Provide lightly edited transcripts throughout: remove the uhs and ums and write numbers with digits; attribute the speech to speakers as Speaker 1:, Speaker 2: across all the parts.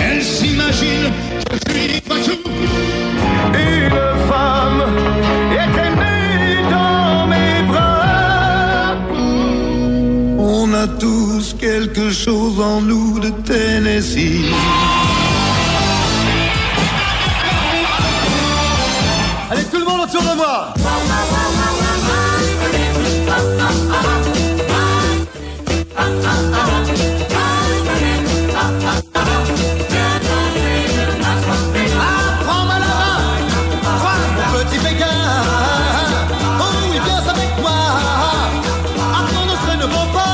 Speaker 1: Elle s'imagine que je lui pas tout.
Speaker 2: Une femme était née dans mes bras. On a tous quelque chose en nous de Tennessee.
Speaker 3: Allez, tout le monde autour de moi. Prends-moi la main, toi, mon petit Pékin. Oh oui, viens avec moi. Apprends ce nouveau pas.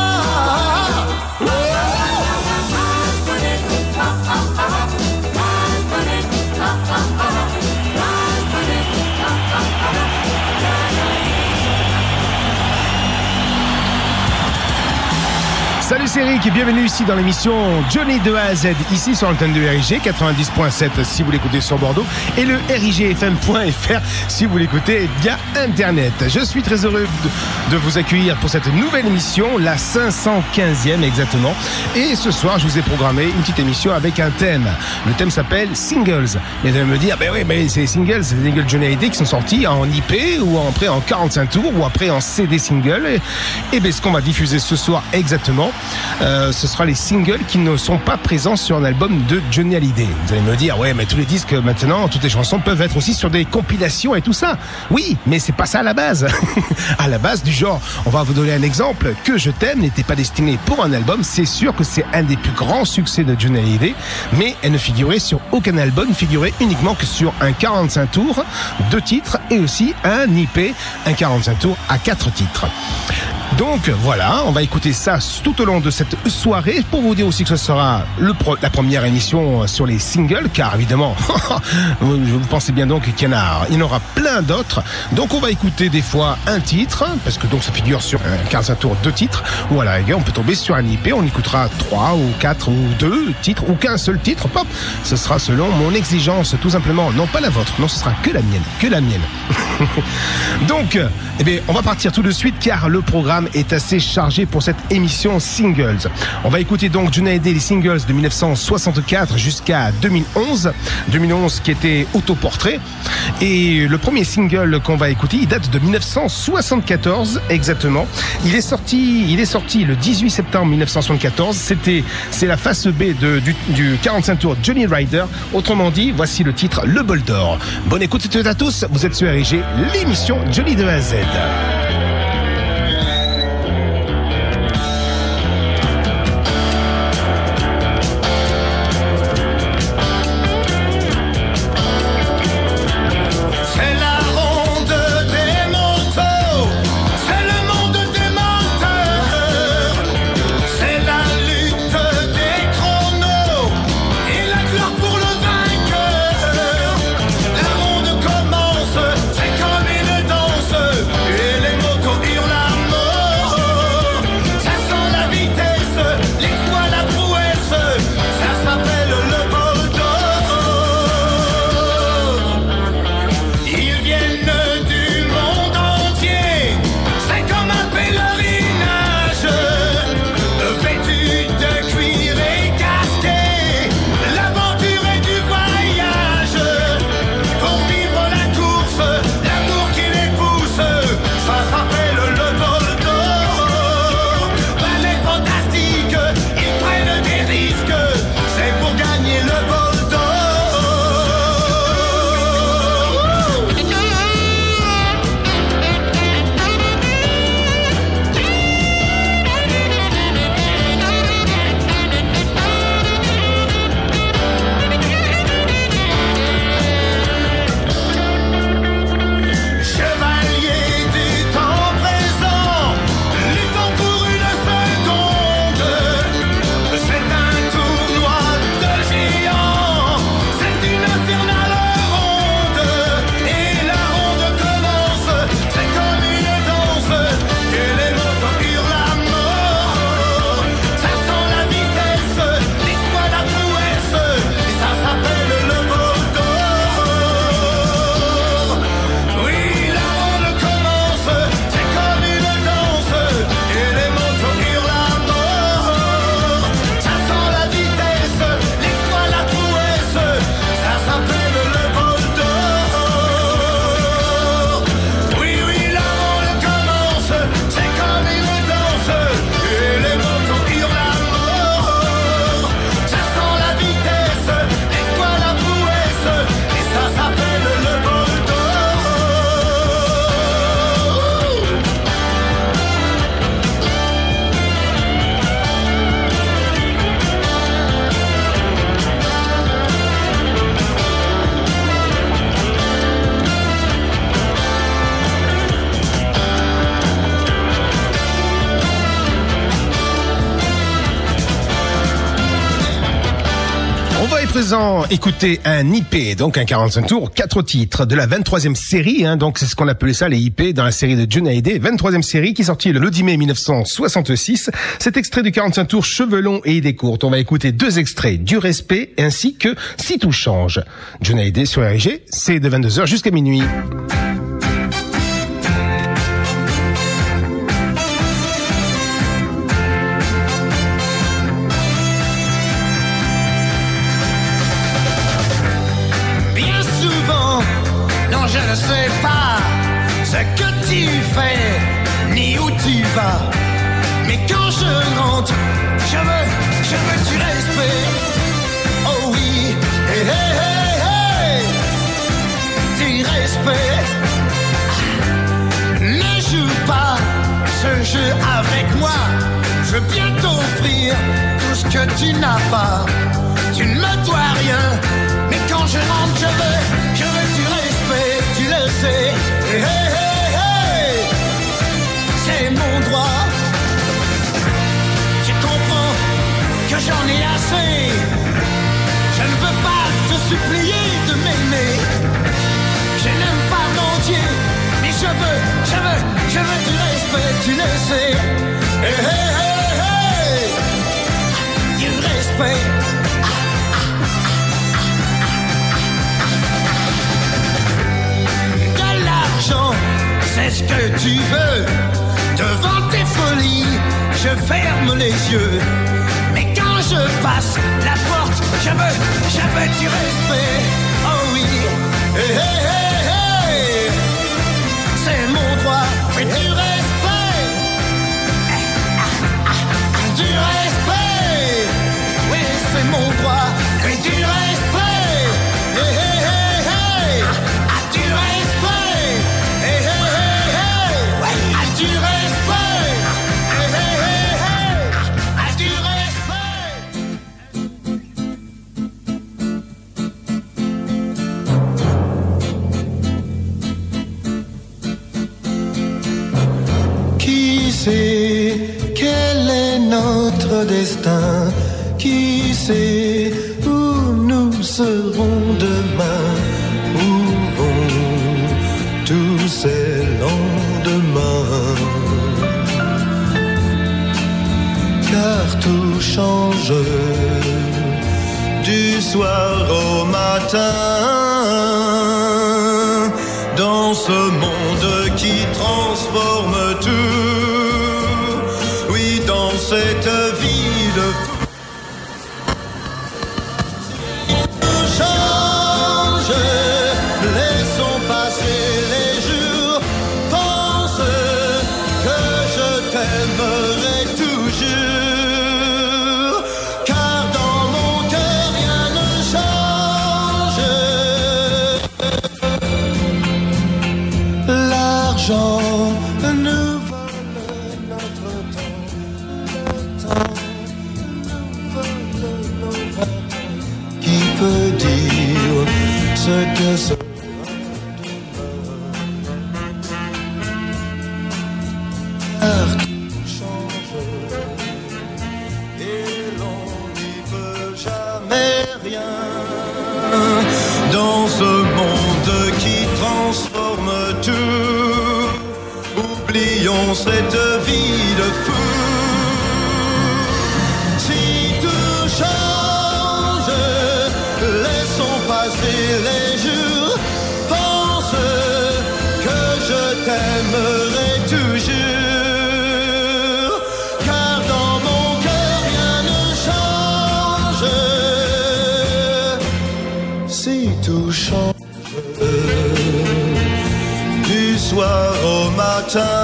Speaker 4: Salut, c'est Eric et bienvenue ici dans l'émission Johnny de A à Z, ici sur l'antenne de RIG 90.7 si vous l'écoutez sur Bordeaux et le rigfm.fr si vous l'écoutez via Internet. Je suis très heureux de vous accueillir pour cette nouvelle émission, la 515e exactement. Et ce soir, je vous ai programmé une petite émission avec un thème. Le thème s'appelle Singles. Et vous allez me dire, ben oui, mais c'est les singles Johnny Hallyday qui sont sortis en IP ou après en 45 tours ou après en CD single. Et ben ce qu'on va diffuser ce soir exactement, ce sera les singles qui ne sont pas présents sur un album de Johnny Hallyday. Vous allez me dire, ouais, mais tous les disques maintenant, toutes les chansons peuvent être aussi sur des compilations et tout ça. Oui, mais c'est pas ça à la base. À la base du genre, on va vous donner un exemple. Que je t'aime n'était pas destiné pour un album. C'est sûr que c'est un des plus grands succès de Johnny Hallyday, mais elle ne figurait sur aucun album, figurait uniquement que sur un 45 tours, 2 titres et aussi un IP, un 45 tours à 4 titres. Donc voilà, on va écouter ça tout au long de cette soirée pour vous dire aussi que ce sera la première émission sur les singles, car évidemment, vous pensez bien donc qu'il y en aura plein d'autres. Donc on va écouter des fois un titre, parce que donc ça figure sur un 45 tours 2 titres, ou à la rigueur on peut tomber sur un IP, on écoutera 3 ou 4 ou 2 titres, ou qu'un seul titre, pop, ce sera selon mon exigence tout simplement, non pas la vôtre, non ce sera que la mienne. Donc, eh bien, on va partir tout de suite car le programme est assez chargé pour cette émission Singles. On va écouter donc Johnny Hallyday, les singles de 1964 jusqu'à 2011. 2011 qui était Autoportrait. Et le premier single qu'on va écouter, il date de 1974 exactement. Il est sorti le 18 septembre 1974. C'est la face B du 45 tours Johnny Rider. Autrement dit, voici le titre Le Bol d'Or. Bonne écoute à tous. Vous êtes sur RIG, l'émission Johnny de A à Z.
Speaker 2: La ronde commence, c'est comme une danse, et les mots
Speaker 4: On va à présent écouter un IP, donc un 45 tours, 4 titres de la 23e série, donc c'est ce qu'on appelait ça les IP dans la série de Johnny Hallyday, 23e série qui est sortie le 10 mai 1966. Cet extrait du 45 tours, cheveux longs et idées courtes. On va écouter 2 extraits, du respect ainsi que Si tout change. Johnny Hallyday sur RG, c'est de 22h jusqu'à minuit.
Speaker 3: Je ne sais pas ce que tu fais, ni où tu vas. Mais quand je rentre, je veux du respect. Oh oui, hey, hey, hey, hey. Du respect. Ne joue pas ce jeu avec moi. Je veux bien t'offrir tout ce que tu n'as pas. Tu ne me dois rien, mais quand je rentre, je veux du respect. Tu le sais, hey, hey, hey, hey. C'est mon droit. Tu comprends que j'en ai assez. Je ne veux pas te supplier de m'aimer. Je n'aime pas mentir, mais je veux du respect. Tu le sais, hey, hey, hey, hey. Du respect. C'est ce que tu veux. Devant tes folies, je ferme les yeux. Mais quand je passe la porte, je veux du respect. Oh oui, hey, hey, hey, hey. C'est mon droit, oui, du respect. Du respect. Oui, c'est mon droit, oui, du respect. Hey, hey, hey, hey. Du respect. Hey, hey, hey, hey. Du respect. Hey, hey, hey, hey. Du respect.
Speaker 2: Qui sait quel est notre destin? Qui sait où nous serons demain? Où vont tous ces lendemains? Car tout change du soir au matin dans ce monde qui transforme tout. Oui, dans cette vie de fou. Tout change, laissons passer les jours. Pense que je t'aimerai toujours, car dans mon cœur rien ne change. L'argent nous vole notre temps, le temps nous vole nos rêves. Qui peut dire ce que sera demain? Car tout change et l'on n'y peut jamais rien dans ce monde qui transforme tout. Oublions cette vie de fou. Si tout change, laissons passer les jours. Pense que je t'aimerai toujours, car dans mon cœur rien ne change. Si tout change du soir au matin,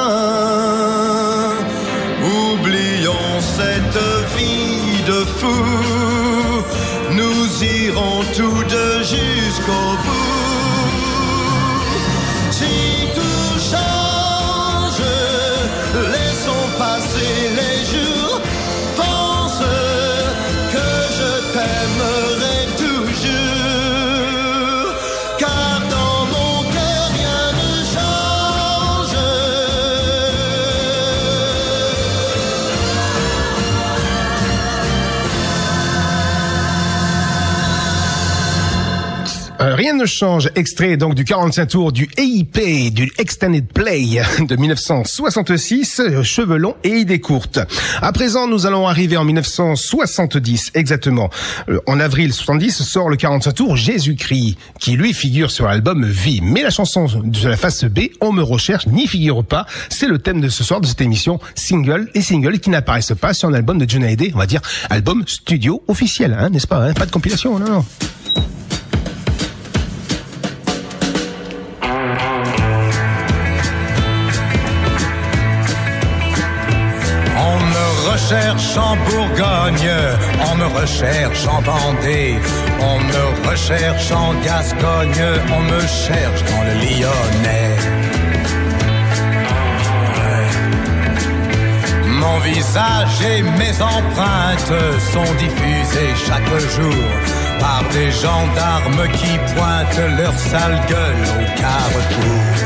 Speaker 2: oublions cette vie de fou. Nous irons tous deux jusqu'au bout. Si tout change, laissons passer les jours. Pense que je t'aimerai toujours, car dans mon cœur rien ne change.
Speaker 4: Rien ne change, extrait donc du 45 tours du EIP, du Extended Play de 1966, cheveux longs et idées courtes. À présent, nous allons arriver en 1970, exactement. En avril 70 sort le 45 tours Jésus-Christ, qui lui figure sur l'album Vie. Mais la chanson de la face B, On me recherche, n'y figure pas. C'est le thème de ce soir de cette émission, singles qui n'apparaissent pas sur un album de Johnny Hallyday, on va dire album studio officiel, hein, n'est-ce pas, hein, pas de compilation, non.
Speaker 3: Recherche en Bourgogne, on me recherche en Vendée, on me recherche en Gascogne, on me cherche dans le Lyonnais. Mon visage et mes empreintes sont diffusées chaque jour par des gendarmes qui pointent leur sale gueule au carrefour.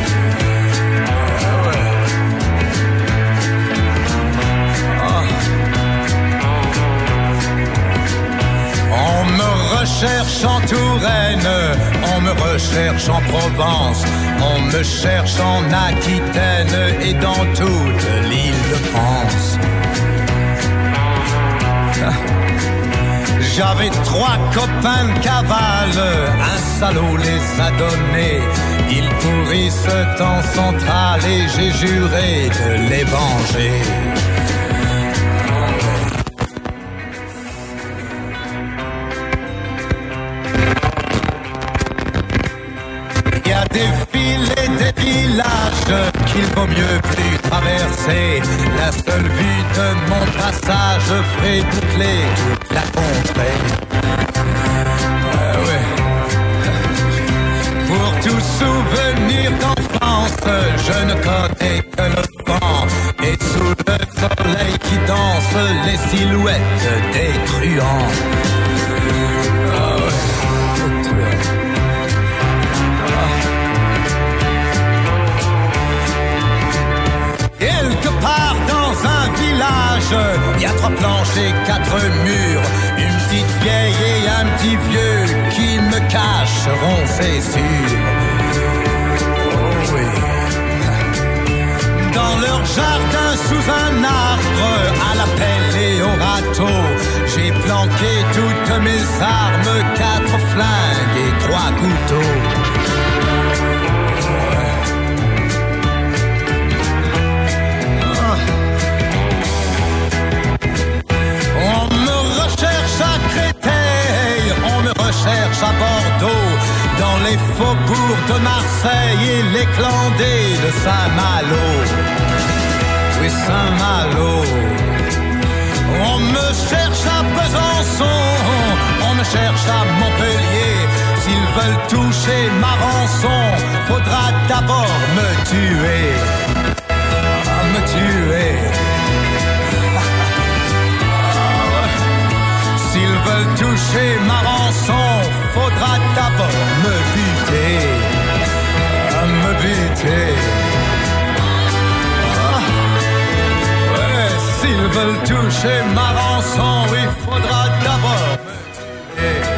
Speaker 3: On me recherche en Touraine, on me recherche en Provence, on me cherche en Aquitaine et dans toute l'Île-de-France. J'avais 3 copains de cavale, un salaud les a donnés. Ils pourrissent en centrale et j'ai juré de les venger. Il y a des villes et des villages qu'il vaut mieux plus traverser. La seule vue de mon passage ferait boucler toute la contrée. Pour tout souvenir d'enfance, je ne connais que le vent. Et sous le soleil qui danse, les silhouettes des truands. Quelque part dans un village, il y a 3 planches et 4 murs, une petite vieille et un petit vieux qui me cacheront, c'est sûr. Oh oui. Dans leur jardin sous un arbre, à la pelle et au râteau, j'ai planqué toutes mes armes, 4 flingues et 3 couteaux. On me recherche à Créteil, on me recherche à Bordeaux, dans les faubourgs de Marseille et les clandés de Saint-Malo. Oui, Saint-Malo. On me cherche à Besançon, on me cherche à Montpellier. S'ils veulent toucher ma rançon, faudra d'abord me tuer. Me tuer. S'ils veulent toucher ma rançon, faudra d'abord me buter. Me buter. Ouais, s'ils veulent toucher ma rançon, il faudra d'abord me tuer.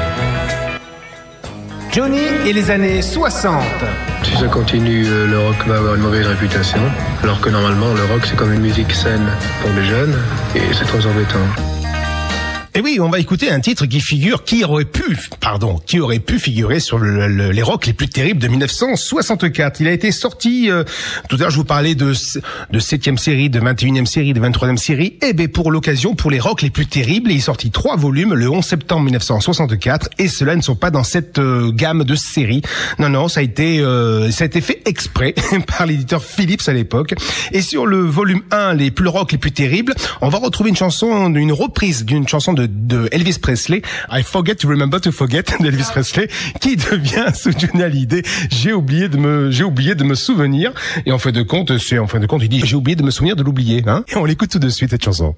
Speaker 4: Johnny et les années 60.
Speaker 5: Si ça continue, le rock va avoir une mauvaise réputation, alors que normalement le rock c'est comme une musique saine pour les jeunes, et c'est très embêtant.
Speaker 4: Et oui, on va écouter un titre qui aurait pu figurer sur les rocks les plus terribles de 1964. Il a été sorti, tout à l'heure je vous parlais de 7e série, de 21e série, de 23e série, et ben pour l'occasion, pour les rocks les plus terribles, il est sorti 3 volumes le 11 septembre 1964, et ceux-là ne sont pas dans cette gamme de séries. Non, ça a été fait exprès par l'éditeur Philips à l'époque. Et sur le volume 1, les plus rock, les plus terribles, on va retrouver une reprise d'une chanson de Elvis Presley, I Forget to Remember to Forget d'Elvis Presley, qui devient sous Johnny Hallyday, j'ai oublié de me souvenir. Et en fin de compte, il dit j'ai oublié de me souvenir de l'oublier, hein. Et on l'écoute tout de suite cette chanson.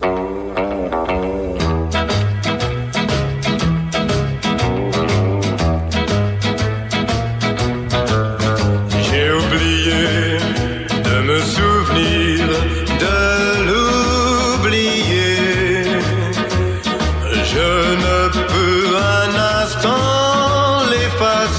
Speaker 6: J'ai oublié de me souvenir de l'oublier. Je ne peux un instant l'effacer.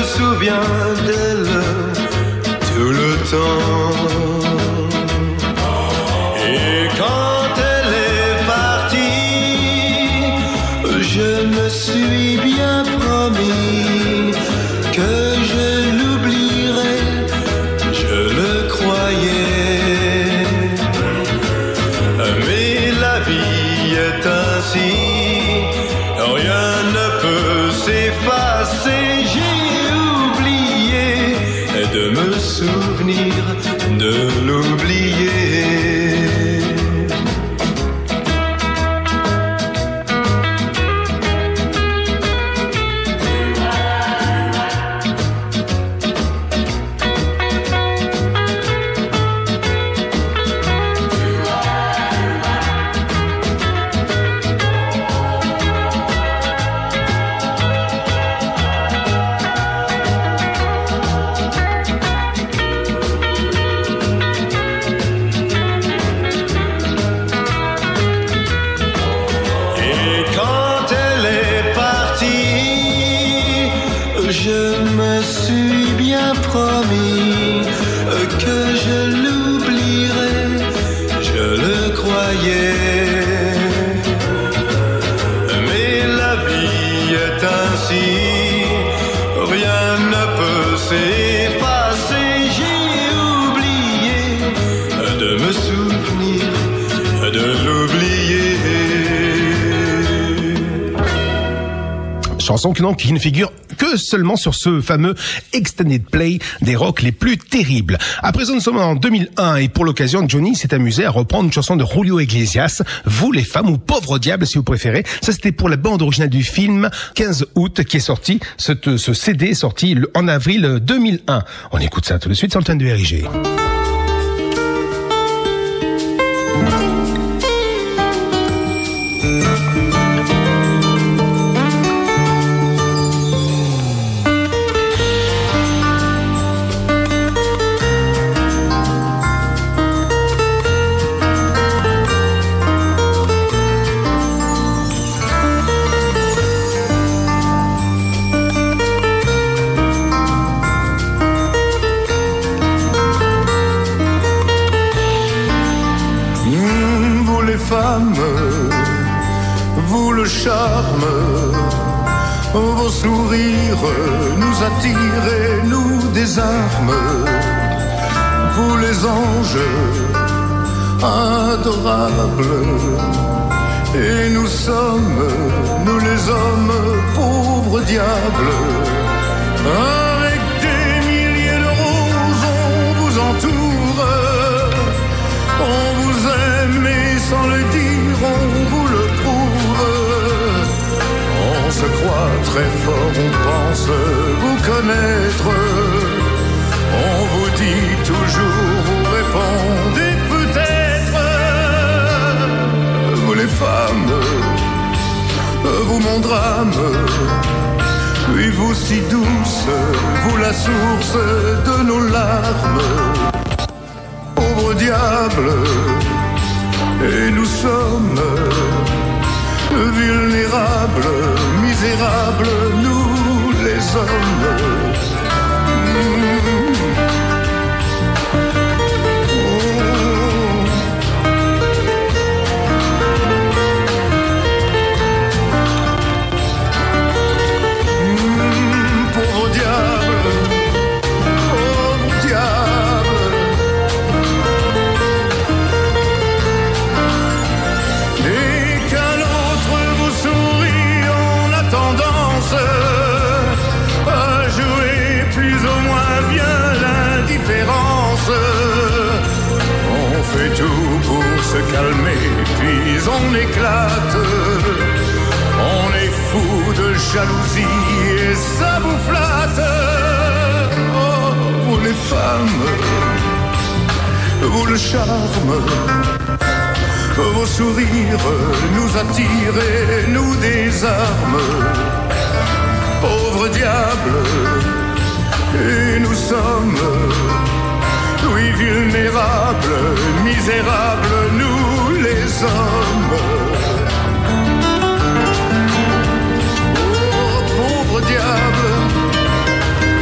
Speaker 6: souviens d'elle tout le temps. Et quand elle est partie, je me suis bien promis que je l'oublierai, je le croyais. Mais la vie est ainsi, rien ne peut s'effacer. J'ai oublié de me souvenir, de l'oublier.
Speaker 4: Chanson qui ne figure que seulement sur ce fameux Extended Play des rocks les plus terribles. À présent, nous sommes en 2001 et pour l'occasion, Johnny s'est amusé à reprendre une chanson de Julio Iglesias, Vous les femmes ou Pauvre diable si vous préférez. Ça, c'était pour la bande originale du film 15 août qui est sorti. Ce CD est sorti en avril 2001. On écoute ça tout de suite sur le thème de RIG.
Speaker 2: Vous le charme, vos sourires nous attirent et nous désarment. Vous les anges adorables, et nous sommes, nous les hommes, pauvres diables. Avec des milliers de roses on vous entoure, on vous aime et sans le dire on vous le prouve. On se croit très fort, on pense vous connaître. On vous dit toujours, vous répondez peut-être. Vous les femmes, vous mon drame, oui vous si douce, vous la source de nos larmes. Pauvre diable, et nous sommes vulnérables, misérables, nous les hommes. Pauvre diable, pauvre diable. Et qu'un autre vous sourit, on a tendance à jouer plus ou moins bien l'indifférence. On fait tout pour se calmer, puis on éclate. On est fou de jalousie et ça vous flatte. Oh, vous les femmes, vous le charme, vos sourires nous attirent et nous désarment. Pauvre diable, et nous sommes, oui vulnérables, misérables, nous les hommes. Diable,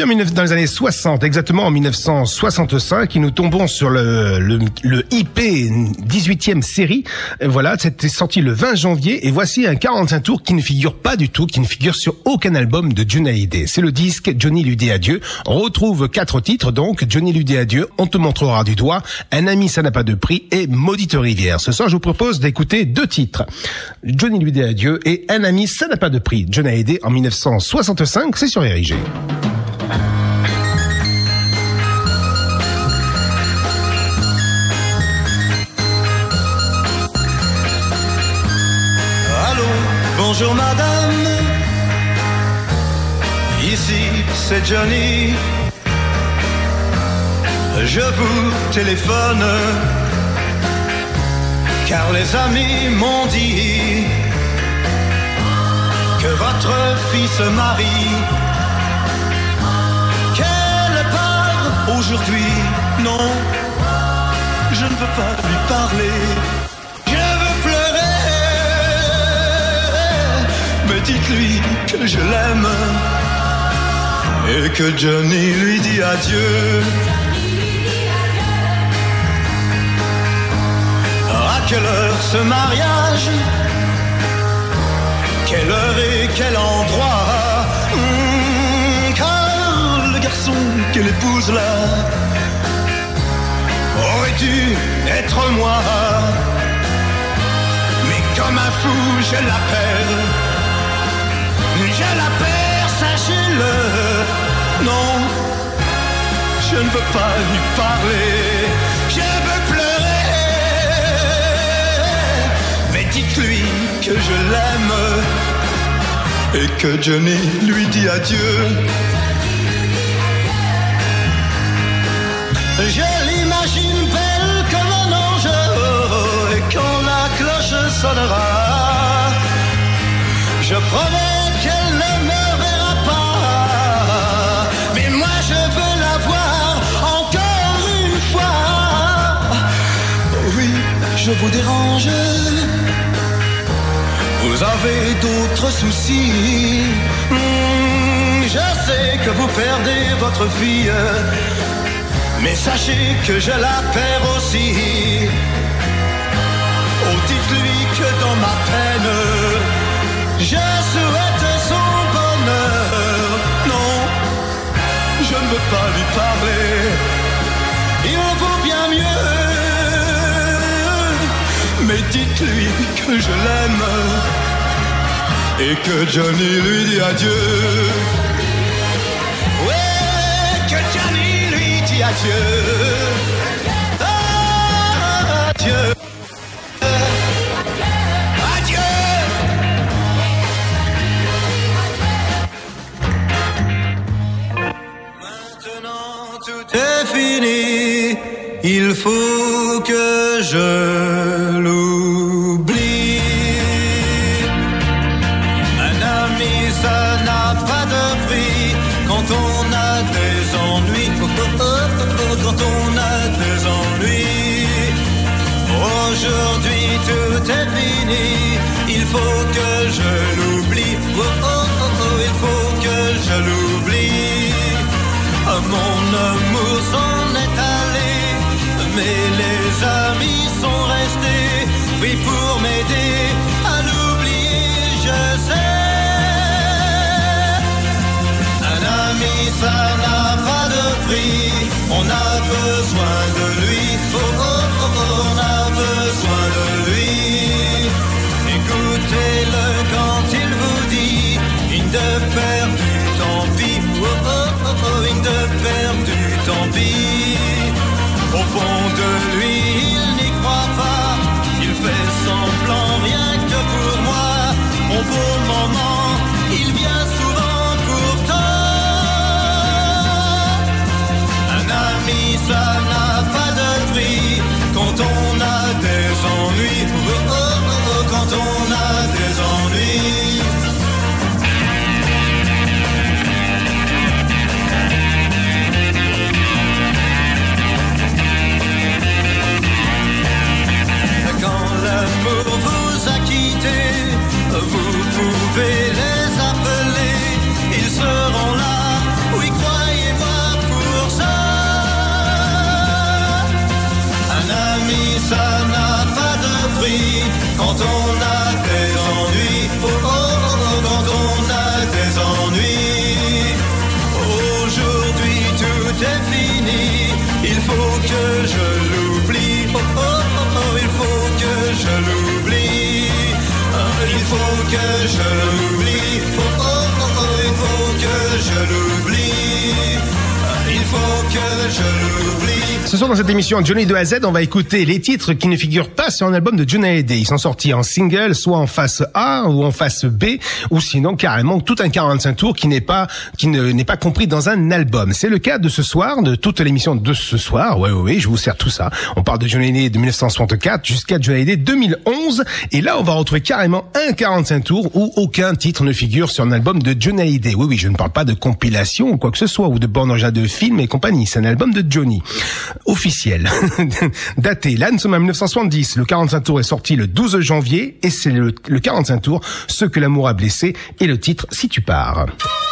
Speaker 4: dans les années 60, exactement en 1965, et nous tombons sur le IP 18e série. Voilà, c'était sorti le 20 janvier, et voici un 45 tours qui ne figure pas du tout, qui ne figure sur aucun album de Johnny Hallyday. C'est le disque Johnny lui dit adieu. On retrouve 4 titres, donc Johnny lui dit adieu, On te montrera du doigt, Un ami ça n'a pas de prix et Maudite rivière. Ce soir, je vous propose d'écouter 2 titres. Johnny lui dit adieu et Un ami ça n'a pas de prix. Johnny Hallyday en 1965, c'est sur RIG.
Speaker 3: Allô, bonjour madame, ici c'est Johnny. Je vous téléphone car les amis m'ont dit que votre fille se marie, qu'elle part aujourd'hui. Non, je ne veux pas lui parler, je veux pleurer, mais dites-lui que je l'aime et que Johnny lui dit adieu. À quelle heure ce mariage? Quelle heure et quel endroit? Car le garçon qu'elle épouse là aurait dû être moi. Mais comme un fou je la perds. Je la perds, sachez-le. Non, je ne veux pas lui parler. Je veux pleurer. Mais dites-lui que je l'aime et que Johnny lui dit adieu. Je l'imagine belle comme un ange, et quand la cloche sonnera, je promets qu'elle ne me verra pas. Mais moi je veux la voir encore une fois. Oui, je vous dérange. Vous avez d'autres soucis. Je sais que vous perdez votre fille, mais sachez que je la perds aussi. Oh, dites-lui que dans ma peine, je souhaite son bonheur. Non, je ne veux pas lui parler. Il vaut bien mieux. Mais dites-lui que je l'aime et que Johnny lui dit adieu. Ouais, que Johnny lui dit adieu. Adieu. Adieu. Maintenant tout est fini. Il faut que je l'oublie. Un ami, ça n'a pas de prix quand on a des ennuis. Quand on a des ennuis. Aujourd'hui tout est fini. Il faut que je l'oublie. Il faut que je l'oublie. Mon amour s'en est allé. Mais les amis sont restés, oui, pour m'aider à l'oublier, je sais. Un ami, ça n'a pas de prix, on a besoin de lui, on a besoin de lui. Écoutez-le quand il vous dit, une de perdu, tant pis, une de perdu, tant pis. Au fond de lui, il n'y croit pas. Il fait semblant rien que pour moi. Au beau moment, il vient souvent pourtant. Un ami, ça n'a pas de prix. Quand on a des ennuis, quand on a des ennuis. Quand l'amour vous a quitté, vous pouvez les appeler, ils seront là, oui, croyez.
Speaker 2: l'oublie. Il faut que je l'oublie.
Speaker 4: Ce soir dans cette émission Johnny de A à Z, on va écouter les titres qui ne figurent pas sur un album de Johnny Hallyday. Ils sont sortis en single, soit en face A ou en face B, ou sinon carrément tout un 45 tours qui n'est pas compris dans un album. C'est le cas de ce soir, de toute l'émission de ce soir. Oui, je vous sers tout ça. On parle de Johnny Hallyday de 1964 jusqu'à Johnny Hallyday 2011, et là on va retrouver carrément un 45 tours où aucun titre ne figure sur un album de Johnny Hallyday. Oui, je ne parle pas de compilation ou quoi que ce soit, ou de bande originale de film et compagnie. C'est un album de Johnny. Officiel. Daté. Là, nous sommes en 1970. Le 45 tours est sorti le 12 janvier et c'est le 45 tours, Ce que l'amour a blessé, et le titre Si tu pars.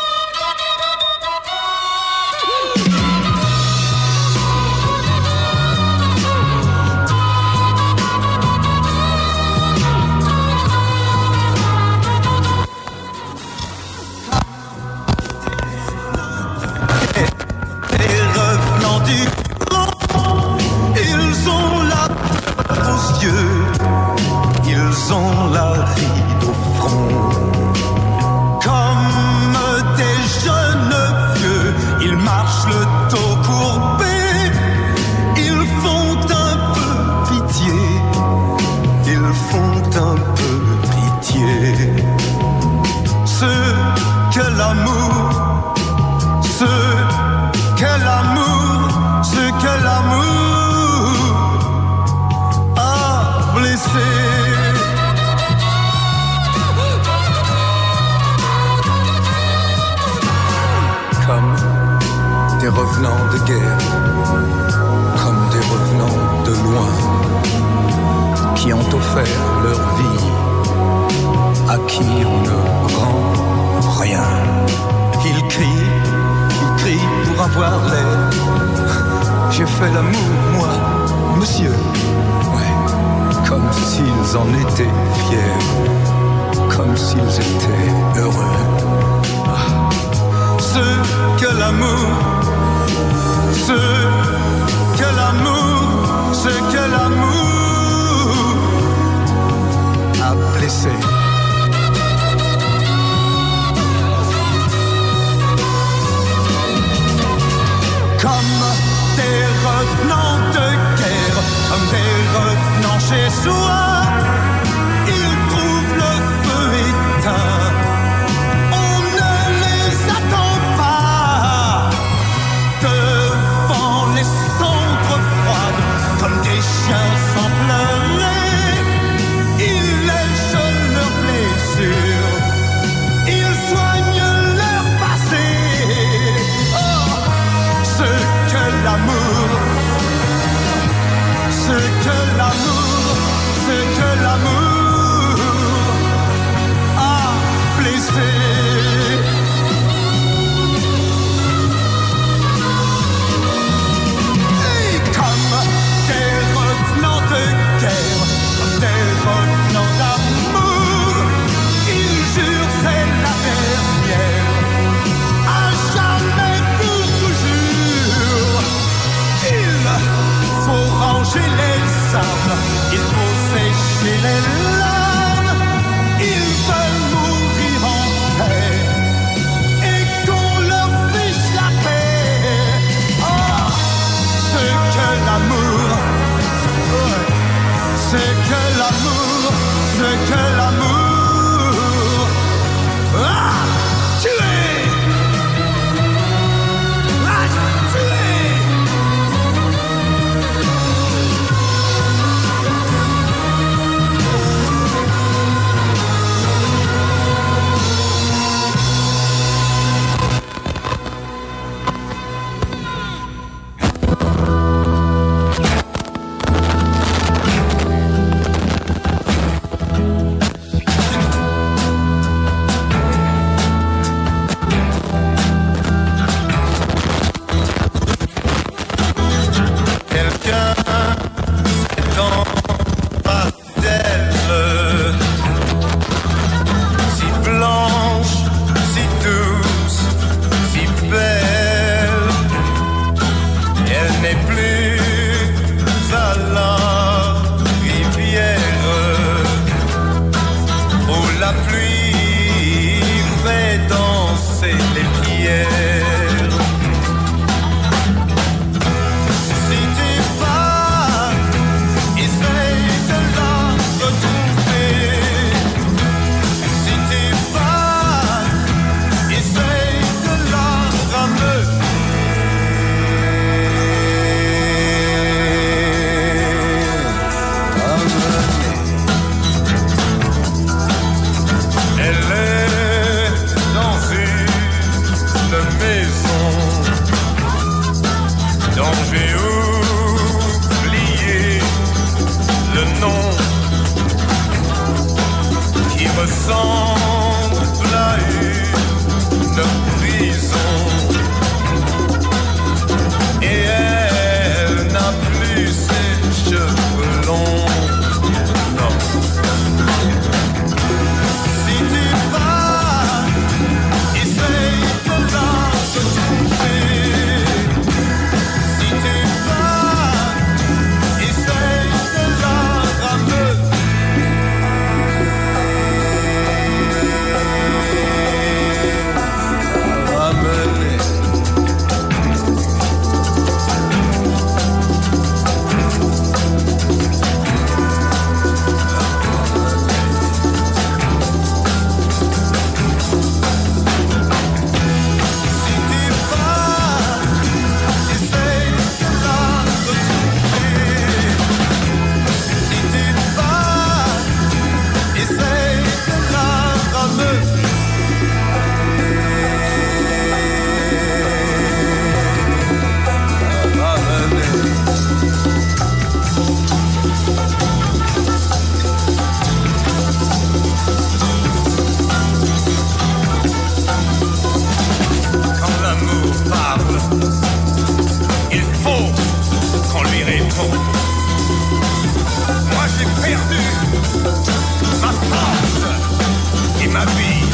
Speaker 2: Ils ont la ride au front. Comme des jeunes vieux, ils marchent le dos courbé. Ils font un peu pitié. Ils font un peu pitié. Ce que l'amour a blessé. Comme des revenants de guerre, comme des revenants de loin, qui ont offert leur vie, à qui on ne rend rien. Ils crient pour avoir l'air. J'ai fait l'amour, moi, monsieur. Ouais, comme s'ils en étaient fiers, comme s'ils étaient heureux. Ce que l'amour a blessé. Comme des revenants de guerre, comme des revenants chez soi, ils trouvent le feu éteint. On ne les attend pas.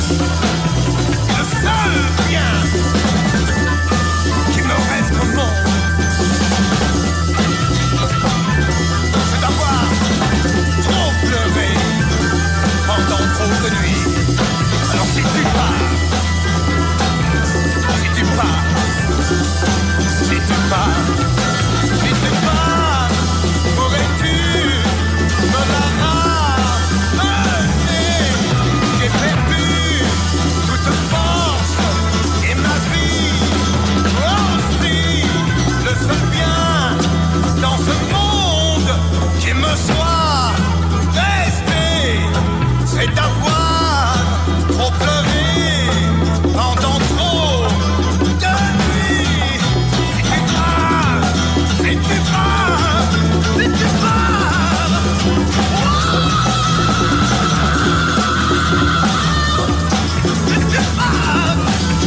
Speaker 3: Le seul bien qui me reste au monde, c'est d'avoir trop pleuré pendant trop de nuits. Alors si tu pars, pourrais-tu me la ramener? J'ai perdu toute force et ma vie aussi. Le seul bien dans ce monde qui me soit resté, c'est d'avoir trop pleuré pendant trop de nuits. C'est grave, c'est grave, c'est grave. C'est grave.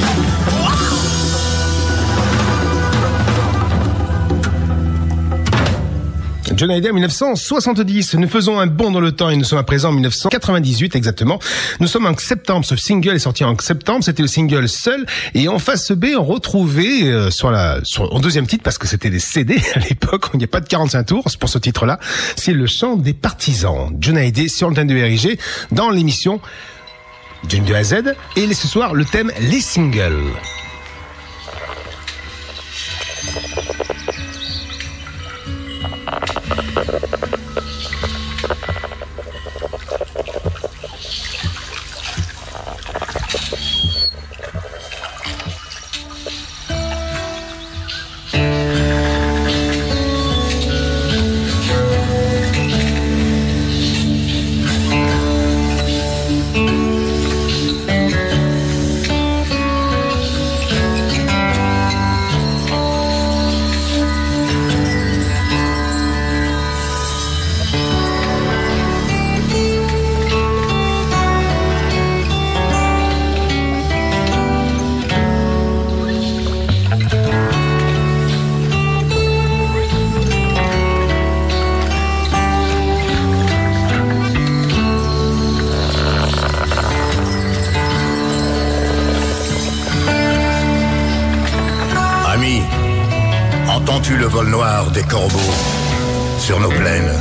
Speaker 4: Johnny Hallyday, 1970. Nous faisons un bond dans le temps et nous sommes à présent en 1998 exactement. Nous sommes en septembre. Ce single est sorti en septembre. C'était le single Seul. Et en face B, on retrouvait en deuxième titre, parce que c'était des CD à l'époque. Il n'y a pas de 45 tours pour ce titre-là. C'est le chant des partisans. Johnny Hallyday sur l'antenne de RIG dans l'émission Johnny de A à Z. Et ce soir, le thème les singles.
Speaker 2: Entends-tu le vol noir des corbeaux sur nos plaines?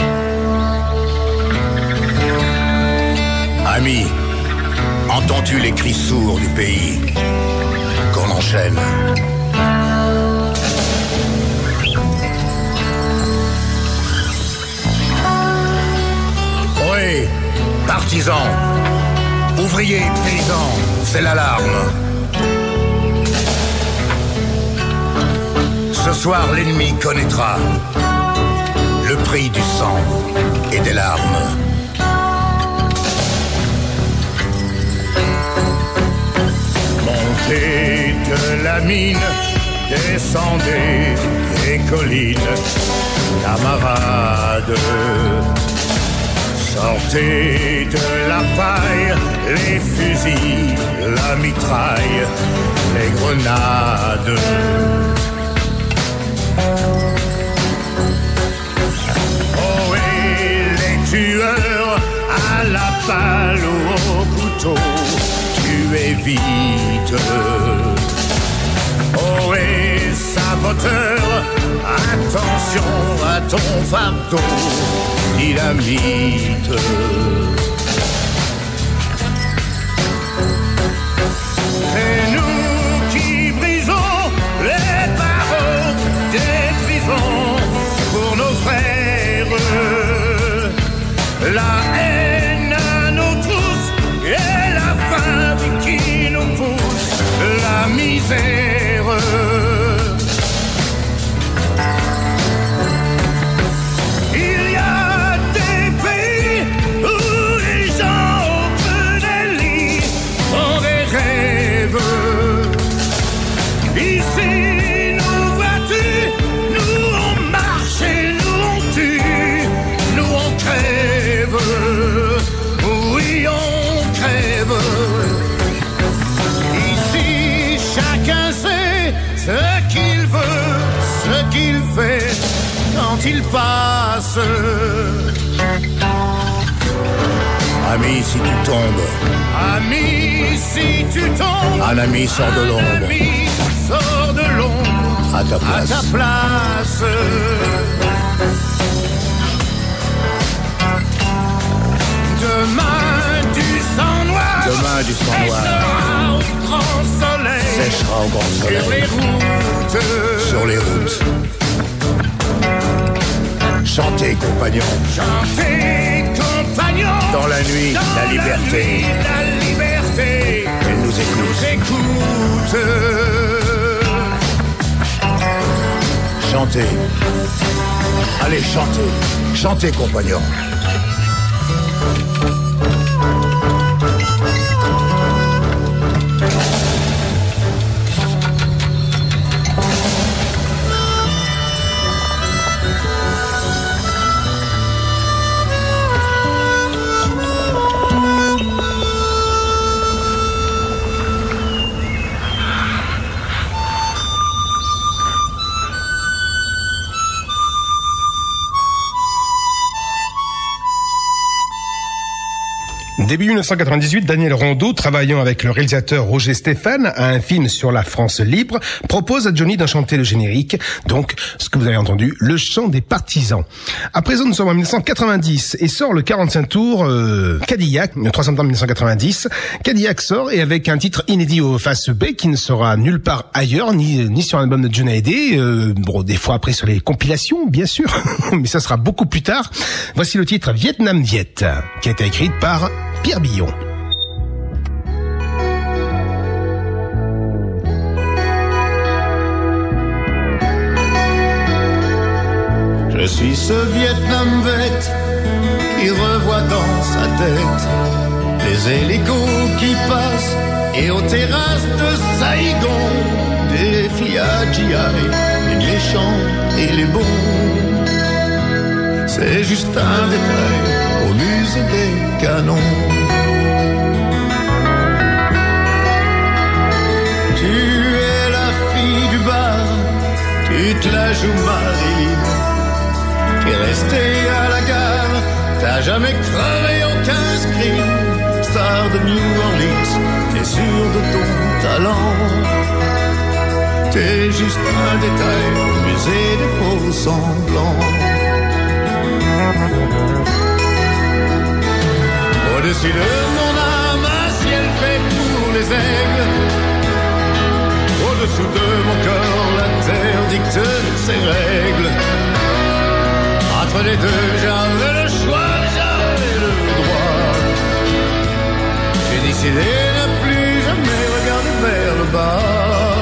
Speaker 2: Ami, entends-tu les cris sourds du pays qu'on enchaîne? Oui, partisans, ouvriers, paysans, c'est l'alarme. Ce soir, l'ennemi connaîtra le prix du sang et des larmes. Montez de la mine, descendez des collines, camarades. Sortez de la paille, les fusils, la mitraille, les grenades. Oh, et les tueurs à la balle ou au couteau, tuez vite. Oh, et saboteur, attention à ton fardeau, dynamite. C'est nous qui brisons les barreaux des prisons pour nos frères. La haine à nos trousses et la faim qui nous pousse, la misère. Il y a des pays où les gens au creux des lits ont des rêves. Ici, nous vois-tu, nous on marche et nous on tue, nous on crève. Oui, on crève. Ici, chacun sait ce qu'il veut, ce qu'il fait quand il passe. Ami, si tu tombes, ami, tu tombes.
Speaker 3: Un ami sort de l'ombre.
Speaker 2: Un ami sort de l'ombre.
Speaker 3: À ta place.
Speaker 2: À ta place. Demain du sang noir.
Speaker 3: Demain du sang noir.
Speaker 2: Séchera au grand soleil.
Speaker 3: Séchera au grand soleil.
Speaker 2: Sur les routes.
Speaker 3: Sur les routes. Chantez, compagnons.
Speaker 2: Chantez, compagnons.
Speaker 3: Dans la nuit,
Speaker 2: Dans
Speaker 3: la liberté.
Speaker 2: La nuit, la liberté.
Speaker 3: Elle nous écoute. Chantez. Allez, chantez. Chantez, compagnons.
Speaker 4: Début 1998, Daniel Rondeau, travaillant avec le réalisateur Roger Stéphane à un film sur la France libre, propose à Johnny d'en chanter le générique, donc ce que vous avez entendu, le chant des partisans. À présent, nous sommes en 1990 et sort le 45 tours Cadillac, le 3 septembre 1990. Cadillac sort et avec un titre inédit au face B qui ne sera nulle part ailleurs, ni sur l'album de Johnny Hallyday, bon, des fois après sur les compilations, bien sûr, mais ça sera beaucoup plus tard. Voici le titre Vietnam Viet, qui a été écrit par Pierre Billon.
Speaker 3: Je suis ce Vietnam vet qui revoit dans sa tête les hélicos qui passent et aux terrasses de Saïgon des filles à GI, les méchants et les bons. C'est juste un détail au musée des canons. Tu es la fille du bar, tu te la joues marine. T'es resté à la gare, t'as jamais crevé aucun screen. Star de New Orleans, t'es sûr de ton talent. T'es juste un détail au musée des faux semblants. Au-dessus de mon âme, un ciel fait pour les aigles. Au-dessous de mon corps, la terre dicte ses règles. Entre les deux, j'avais le choix, j'avais le droit. J'ai décidé de ne plus jamais regarder vers le bas.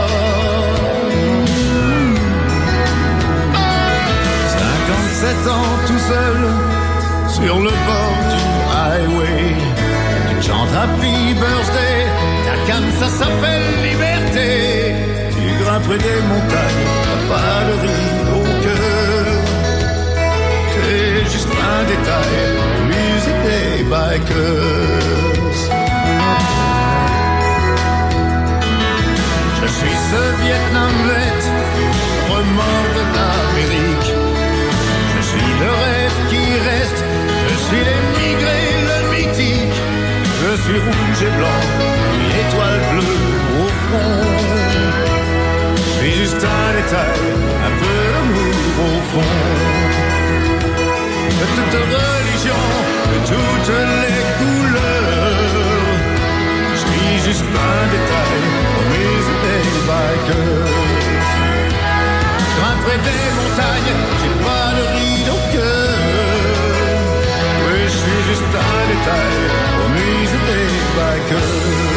Speaker 3: 57 ans tout seul, sur le bord du highway. Tu chantes Happy Birthday, ta canne ça s'appelle liberté. Tu grimpes des montagnes, t'as pas de rire au cœur. T'es juste un détail, musique des bikers. Je suis ce Vietnam vet, remords de l'Amérique. Je suis le rêve qui reste, je suis l'émigré, le mythique. Je suis rouge et blanc, une étoile bleue au front. Je suis juste un détail, un peu d'amour au fond. De toute religion, de toutes les couleurs. Je suis juste un détail, au musée des bikers. Grimperai des montagnes, j'ai pas de ride au cœur. Oui, je suis juste un détail, au musée des bikers.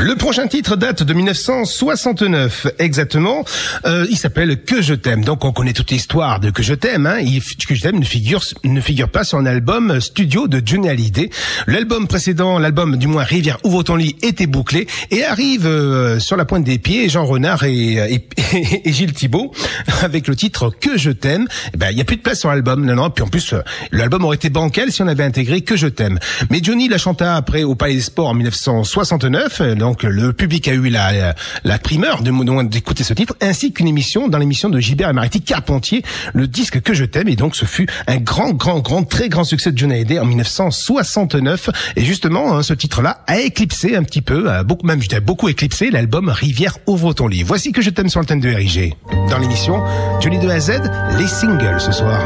Speaker 4: Le prochain titre date de 1969 exactement. Il s'appelle Que je t'aime. Donc on connaît toute l'histoire de Que je t'aime. Que je t'aime ne figure pas sur un album studio de Johnny Hallyday. L'album précédent, du moins Rivière ouvre ton lit, était bouclé et arrive sur la pointe des pieds Jean Renard et Gilles Thibault avec le titre Que je t'aime. Il y a plus de place sur l'album. Non. Puis en plus l'album aurait été bancal si on avait intégré Que je t'aime. Mais Johnny la chanta après au Palais des Sports en 1969. Donc le public a eu la primeur d'écouter ce titre, ainsi qu'une émission dans l'émission de Gilbert et Mariette Carpentier, le disque Que je t'aime. Et donc ce fut un très grand succès de Johnny Hallyday en 1969. Et justement, ce titre-là a éclipsé un petit peu, beaucoup éclipsé l'album Rivière ouvre ton lit. Voici Que je t'aime sur l'antenne de RIG. Dans l'émission Johnny de A à Z, les singles ce soir.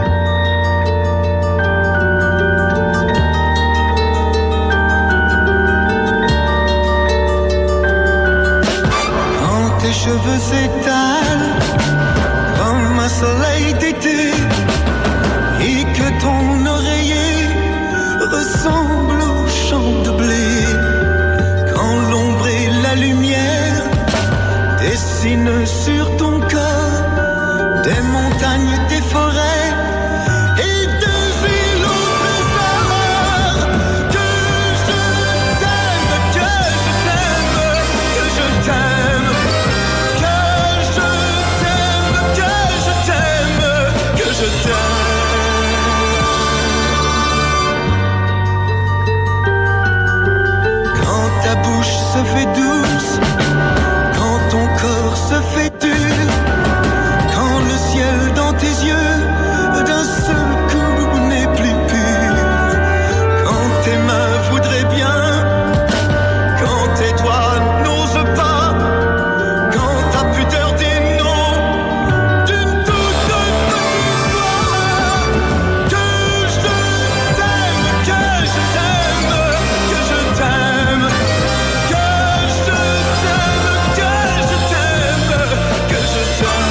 Speaker 3: Tes cheveux s'étalent comme un soleil d'été et que ton oreiller ressemble au champ de blé. Quand l'ombre et la lumière dessinent sur ton corps des montagnes, des forêts et des îles au trésor. Que je t'aime, que je t'aime, que je t'aime. Quand ta bouche se fait douce, quand ton corps se fait dur, quand le ciel dans tes yeux d'un seul coup n'est plus pur, quand tes mains voudraient bien, quand tes doigts n'osent pas, quand ta pudeur dit non d'une toute petite voix. Que je t'aime, que je t'aime, que je t'aime, que je t'aime, que je t'aime, que je t'aime.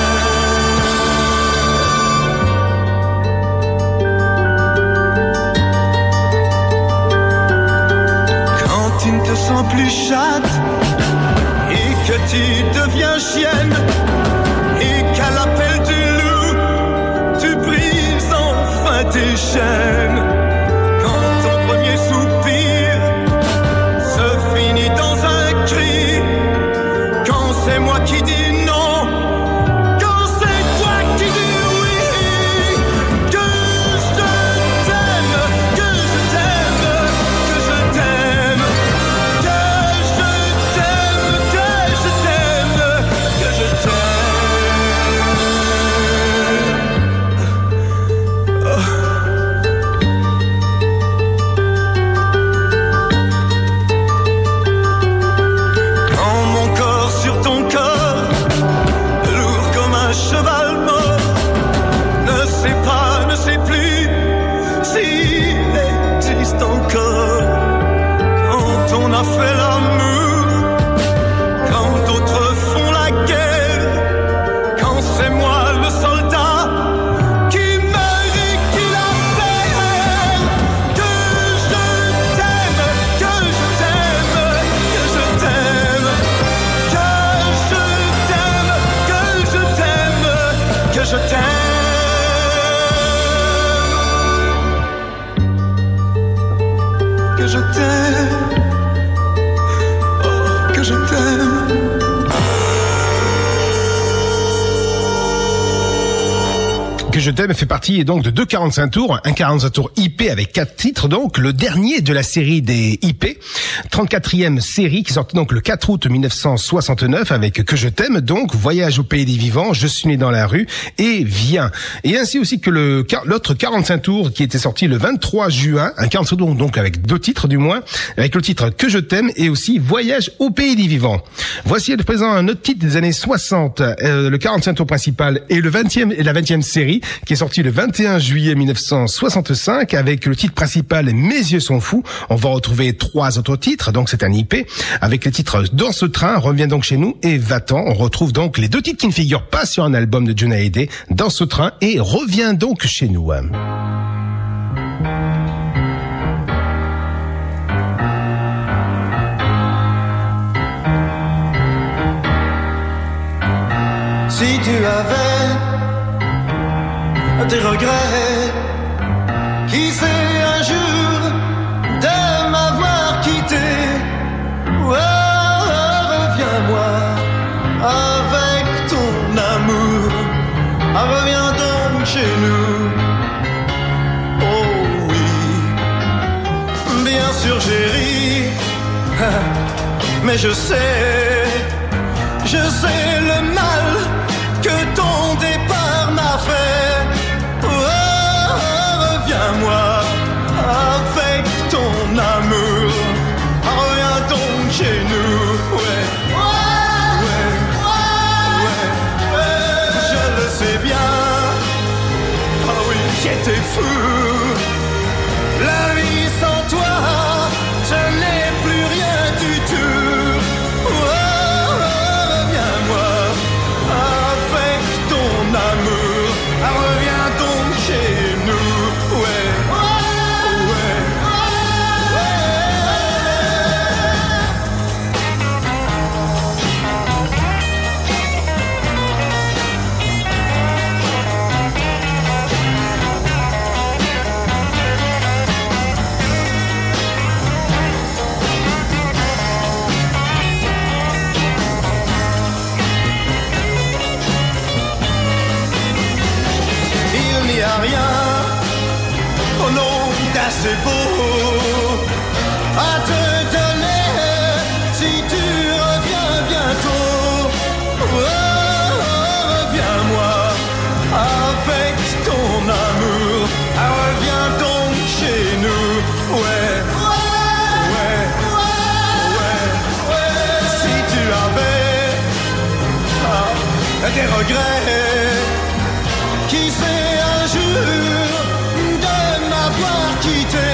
Speaker 3: Quand tu ne te sens plus chatte et que tu deviens chienne et qu'à l'appel du loup tu brises enfin tes chaînes. Quand ton premier soupir se finit dans un cri, quand c'est moi qui dis non, quand c'est toi qui dis oui. Que je t'aime, que je t'aime, que je t'aime, que je t'aime, que je t'aime, que je t'aime. Quand mon corps sur ton corps, lourd comme un cheval mort, ne sait plus s'il existe encore. Quand on a fait l'amour, quand d'autres font la guerre, quand c'est moi le soldat qui meurt et qui la perd. Que je t'aime, que je t'aime, que je t'aime, que je t'aime, que je t'aime, que je t'aime. Que je t'aime, oh, que je t'aime.
Speaker 4: Que je t'aime fait partie donc de 2 45 tours, un 45 tours IP avec 4 titres, donc le dernier de la série des IP, 34e série qui sortait donc le 4 août 1969 avec Que je t'aime, donc Voyage au pays des vivants, Je suis né dans la rue et Viens. Et ainsi aussi que l'autre 45 tours qui était sorti le 23 juin, un 45 tours donc avec 2 titres du moins, avec le titre Que je t'aime et aussi Voyage au pays des vivants. Voici à présent un autre titre des années 60, le 45 tours principal et la 20e série qui est sorti le 21 juillet 1965 avec le titre principal Mes yeux sont fous. On va retrouver 3 autres titres, donc c'est un IP avec les titres Dans ce train, Reviens donc chez nous et Va-t'en. On retrouve donc les 2 titres qui ne figurent pas sur un album de Johnny Hallyday, Dans ce train et Reviens donc chez nous.
Speaker 6: Si tu avais des regrets, qui sait un jour de m'avoir quitté, reviens-moi avec ton amour, reviens donc chez nous. Oh oui, bien sûr chérie, mais je sais le mal que ton départ m'a fait. Reviens-moi avec ton amour, reviens donc chez nous. Ouais. Je le sais bien, oh oui, j'étais fou. La vie sans toi, ce n'est plus rien du tout. Reviens-moi avec ton amour, reviens donc chez nous. Rien au nom d'assez beau à te donner si tu reviens bientôt. Reviens-moi avec ton amour, reviens donc chez nous. Si tu avais des regrets, qui sait un jour de m'avoir quitté.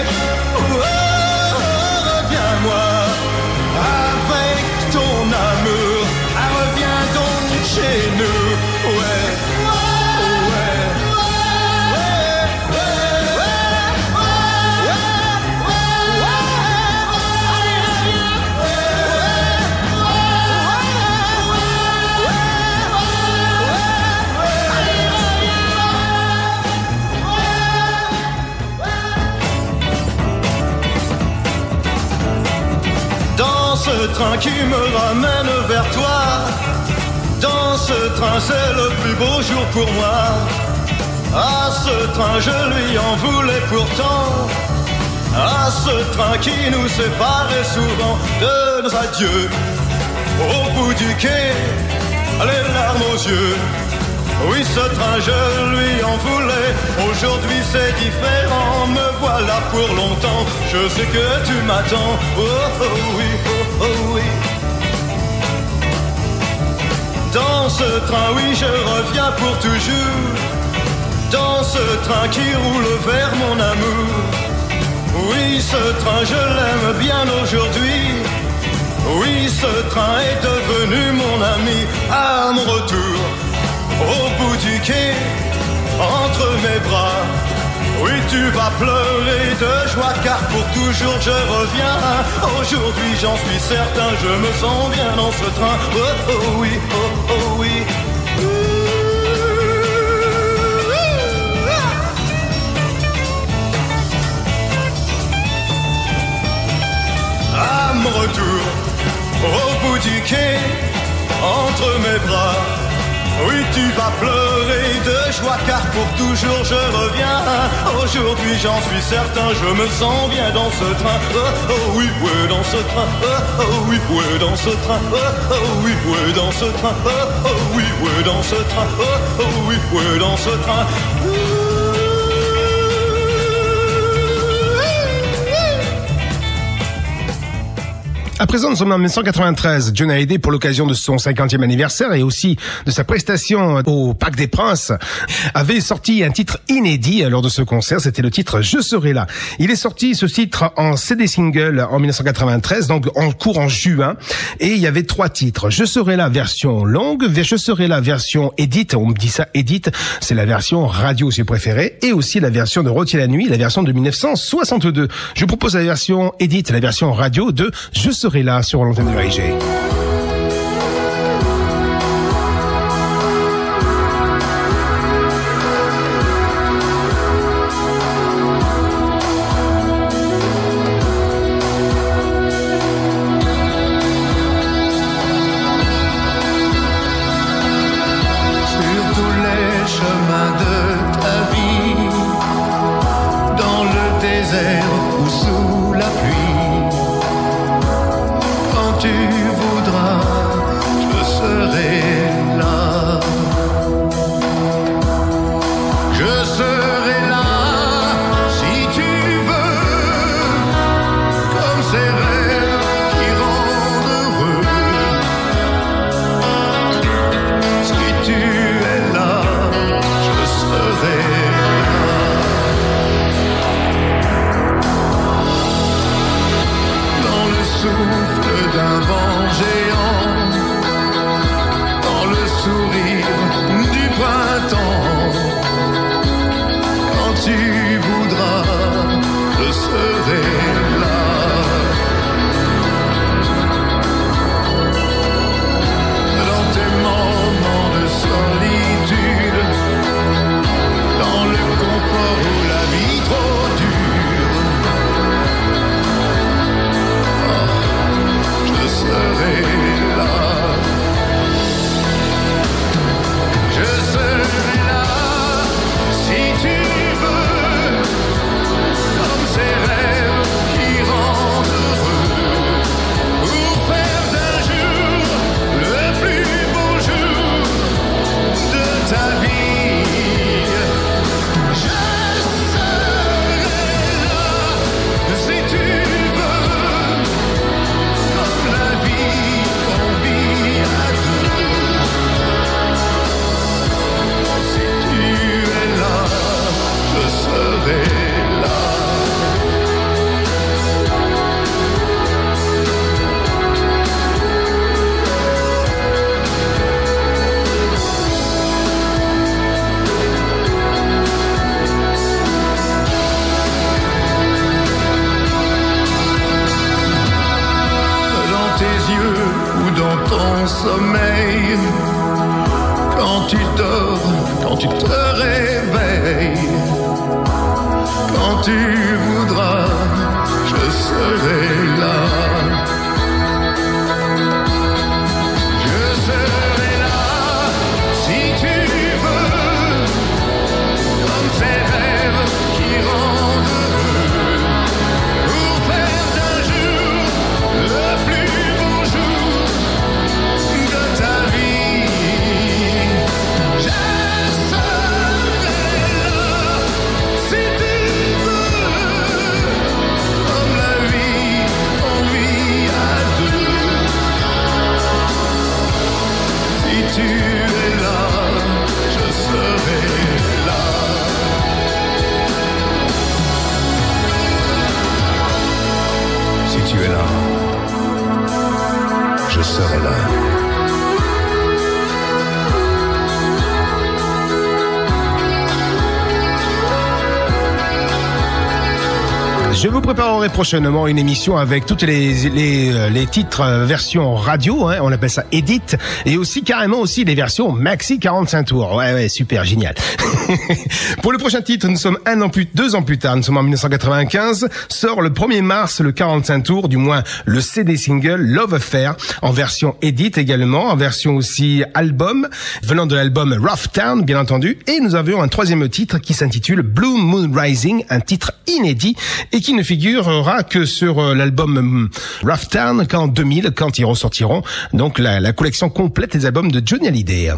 Speaker 6: Reviens-moi avec ton amour, reviens donc chez nous. Ce train qui me ramène vers toi, dans ce train c'est le plus beau jour pour moi. À ce train je lui en voulais pourtant, à ce train qui nous séparait souvent de nos adieux. Au bout du quai, les larmes aux yeux, oui ce train je lui en voulais. Aujourd'hui c'est différent, me voilà pour longtemps. Je sais que tu m'attends, oh oui, oh oui. Dans ce train oui je reviens pour toujours, dans ce train qui roule vers mon amour. Oui ce train je l'aime bien aujourd'hui, oui ce train est devenu mon ami. À mon retour au bout du quai, entre mes bras, oui tu vas pleurer de joie car pour toujours je reviens. Aujourd'hui j'en suis certain, je me sens bien dans ce train. Oh oui, oh oui. À mon retour au bout du quai, entre mes bras, oui tu vas pleurer de joie car pour toujours je reviens. Aujourd'hui j'en suis certain, je me sens bien dans ce train. Oh oui, ouais dans ce train. Oh oui, ouais dans ce train. Oh oui, ouais dans ce train. Oh oui, ouais dans ce train. Oh oui, ouais dans ce train.
Speaker 4: À présent, nous sommes en 1993. Johnny Hallyday, pour l'occasion de son 50e anniversaire et aussi de sa prestation au Parc des Princes, avait sorti un titre inédit lors de ce concert. C'était le titre « Je serai là ». Il est sorti, ce titre, en CD single en 1993, donc en cours en juin. Et il y avait 3 titres. « Je serai là » version longue, « Je serai là » version edit. On me dit ça, edit. C'est la version radio, si vous préférez. Et aussi la version de Rôti la nuit, la version de 1962. Je vous propose la version edit, la version radio de « Je serai là » sur l'antenne de RIG.
Speaker 6: ton sommeil. Quand tu dors, quand tu te réveilles, quand tu voudras, je serai là. Je serai là si tu veux, comme ces rêves qui rendent heureux, pour faire d'un jour le plus beau jour de ta vie. Je serai là si tu veux, comme la vie on vit à deux. Si tu es là, je serai là. Si tu es là, je serai là.
Speaker 4: Je vous préparerai prochainement une émission avec toutes les titres version radio, hein, on appelle ça edit, et aussi carrément aussi les versions maxi 45 tours. Ouais, super, génial. Pour le prochain titre, nous sommes 2 ans plus tard, nous sommes en 1995, sort le 1er mars le 45 tours, du moins le CD single Love Affair, en version edit également, en version aussi album, venant de l'album Rough Town, bien entendu, et nous avions un 3e titre qui s'intitule Blue Moon Rising, un titre inédit, et qui ne figurera que sur l'album Rough Town qu'en 2000, quand ils ressortiront donc la collection complète des albums de Johnny Hallyday.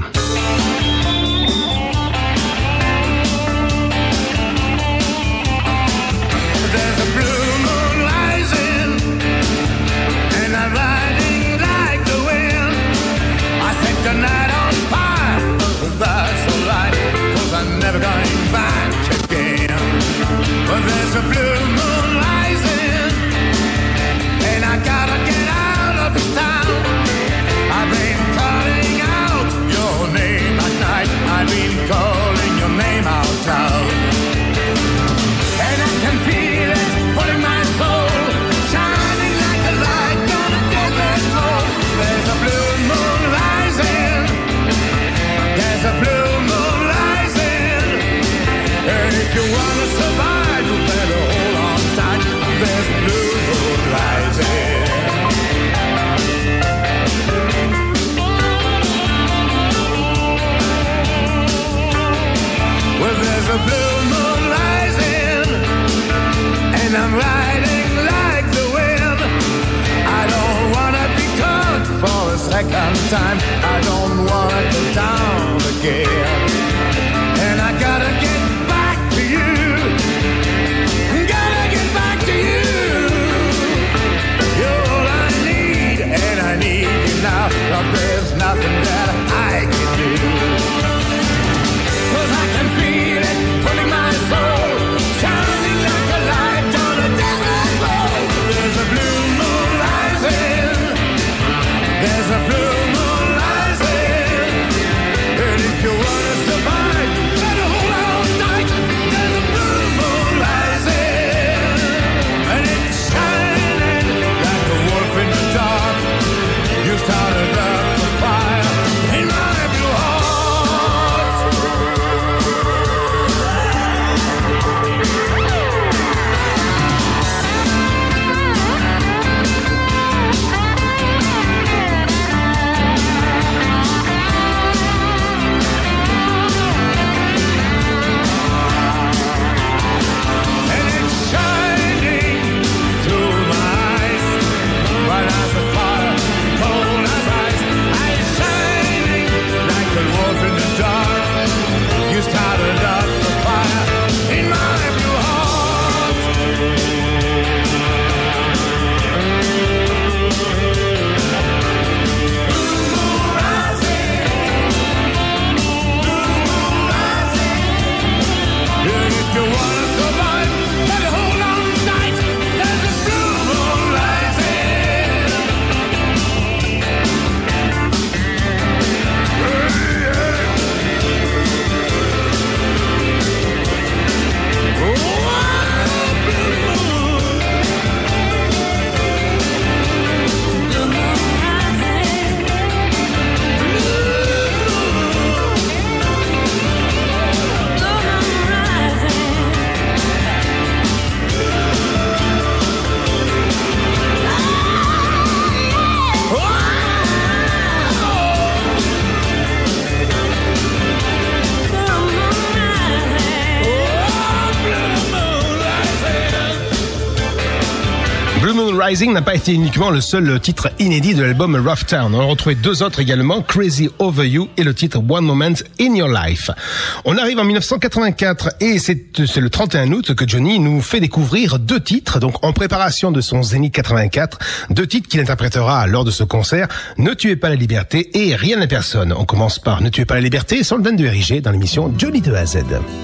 Speaker 6: Second time, I don't wanna go down again. And I gotta get back to you. Gotta get back to you. You're all I need, and I need you now. But there's nothing that I can do. 'Cause I can feel it pulling my soul, shining like a light on a desert road. There's a blue moon rising. There's a blue moon rising, and if you want
Speaker 4: Rising n'a pas été uniquement le seul titre inédit de l'album Rough Town. On a retrouvé deux autres également, Crazy Over You et le titre One Moment in Your Life. On arrive en 1984 et c'est le 31 août que Johnny nous fait découvrir deux titres, donc en préparation de son Zénith 84, deux titres qu'il interprétera lors de ce concert, Ne tuez pas la liberté et Rien à personne. On commence par Ne tuez pas la liberté sur le 22 RIG dans l'émission Johnny de A à Z.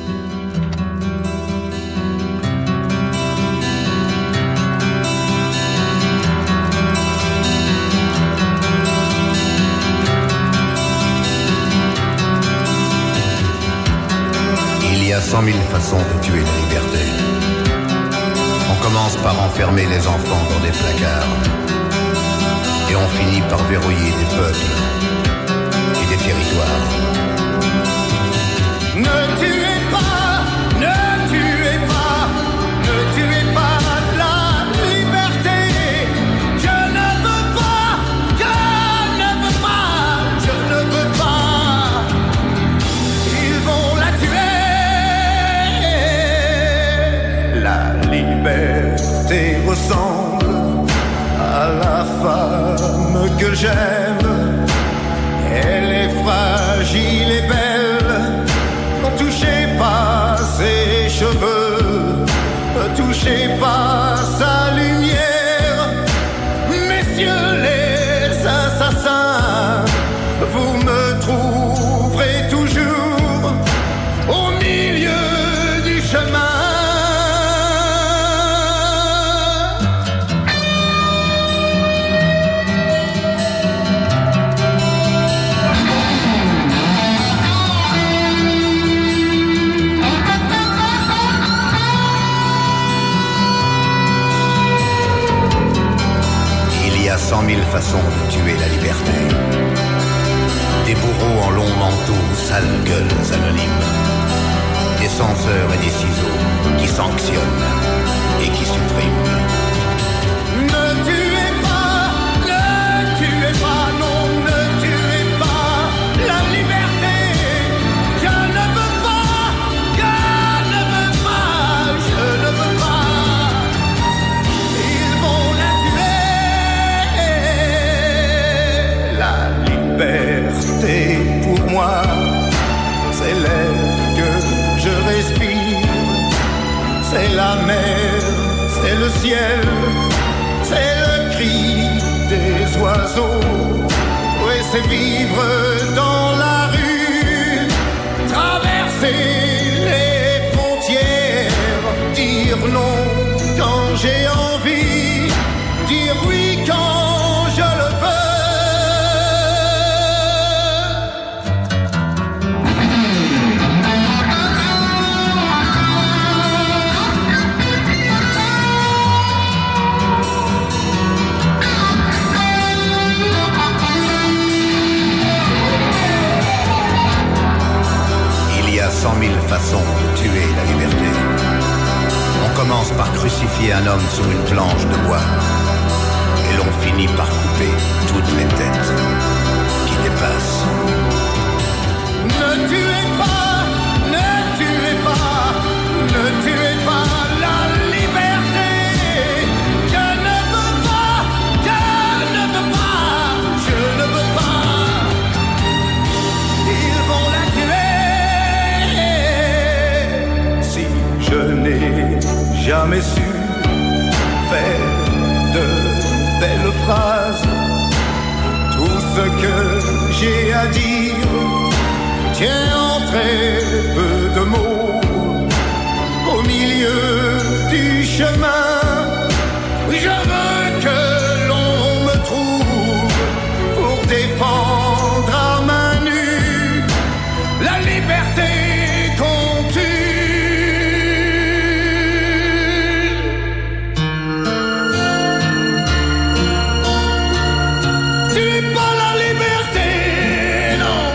Speaker 7: Il y a 100 000 façons de tuer la liberté. On commence par enfermer les enfants dans des placards. Et on finit par verrouiller des peuples et des territoires.
Speaker 3: Ne tuez pas, ne tuez pas, ne tuez pas la liberté. Je ne veux pas, je ne veux pas, je ne veux pas. Ils vont la tuer. La liberté ressemble à la femme que j'aime. Elle est fragile et belle. Ne touchez pas ses cheveux, ne touchez pas sa lumière. Messieurs les assassins, vous me trouverez toujours au milieu du chemin.
Speaker 7: Il y a 100 000 façons de tuer la liberté. Des bourreaux en longs manteaux, sales gueules anonymes. Des censeurs et des ciseaux qui sanctionnent et qui suppriment.
Speaker 3: Ne tuez pas, non, ne tuez pas la liberté. Je ne veux pas, je ne veux pas, je ne veux pas. Ils vont la tuer. La liberté pour moi, c'est l'air que je respire. C'est la mer, c'est le ciel, c'est le cri des oiseaux. Oui, c'est vivre dans la rue, traverser les frontières, dire non quand j'ai envie, dire oui quand je le veux.
Speaker 7: Il y a 100 000 façons de tuer la liberté. On commence par crucifier un homme sur une planche de bois. Et l'on finit par couper toutes les têtes qui dépassent.
Speaker 3: Ne tuez pas, ne tuez pas, ne tuez pas la liberté. Je ne veux pas, je ne veux pas, je ne veux pas. Ils vont la tuer. Si je n'ai jamais su faire de belles phrases, tout ce que j'ai à dire tient en très peu de mots. Au milieu du chemin, je veux que l'on me trouve pour défendre à main nue la liberté qu'on tue. Tuez pas la liberté, non.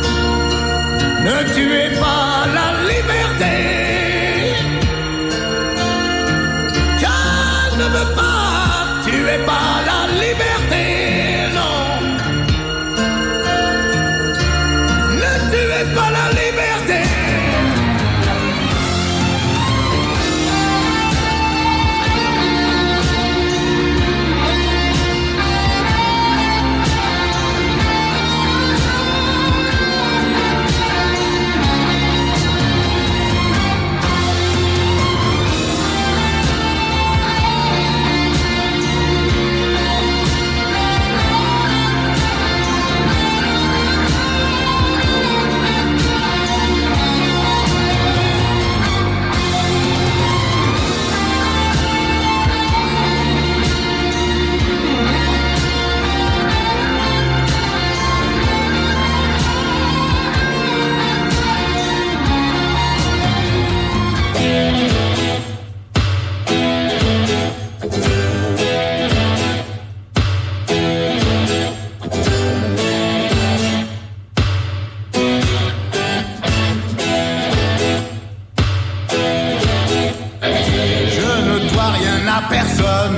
Speaker 3: Ne tuez pas la liberté.
Speaker 6: personne.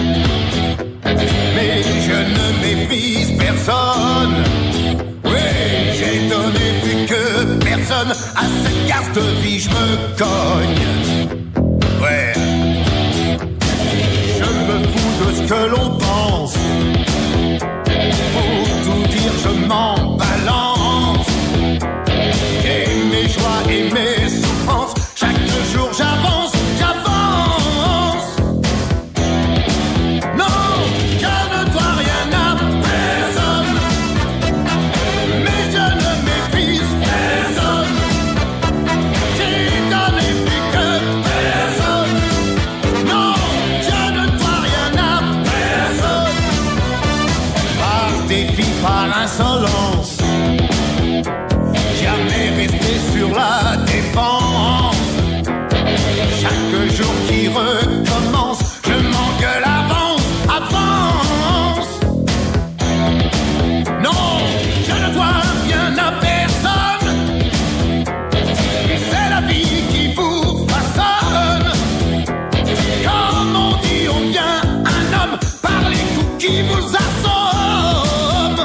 Speaker 6: Mais je ne méprise personne. Oui, j'ai donné plus que personne. À cette carte de vie, je me cogne. Ouais. Je me fous de ce que l'on pense. Pour tout dire, je m'en balance. Et mes joies et mes souffrances, chaque jour j'avance, j'avance. Non, je ne dois rien à personne. Mais je ne méprise personne. J'ai donné plus que personne. Non, je ne dois rien à personne. Par défi, par insolence, jamais resté sur la défense. Chaque jour qui recommence, je m'engueule, avance, avance. Non, je ne dois rien à personne. Et c'est la vie qui vous façonne. Comme on dit, on devient un homme par les coups qui vous assomment.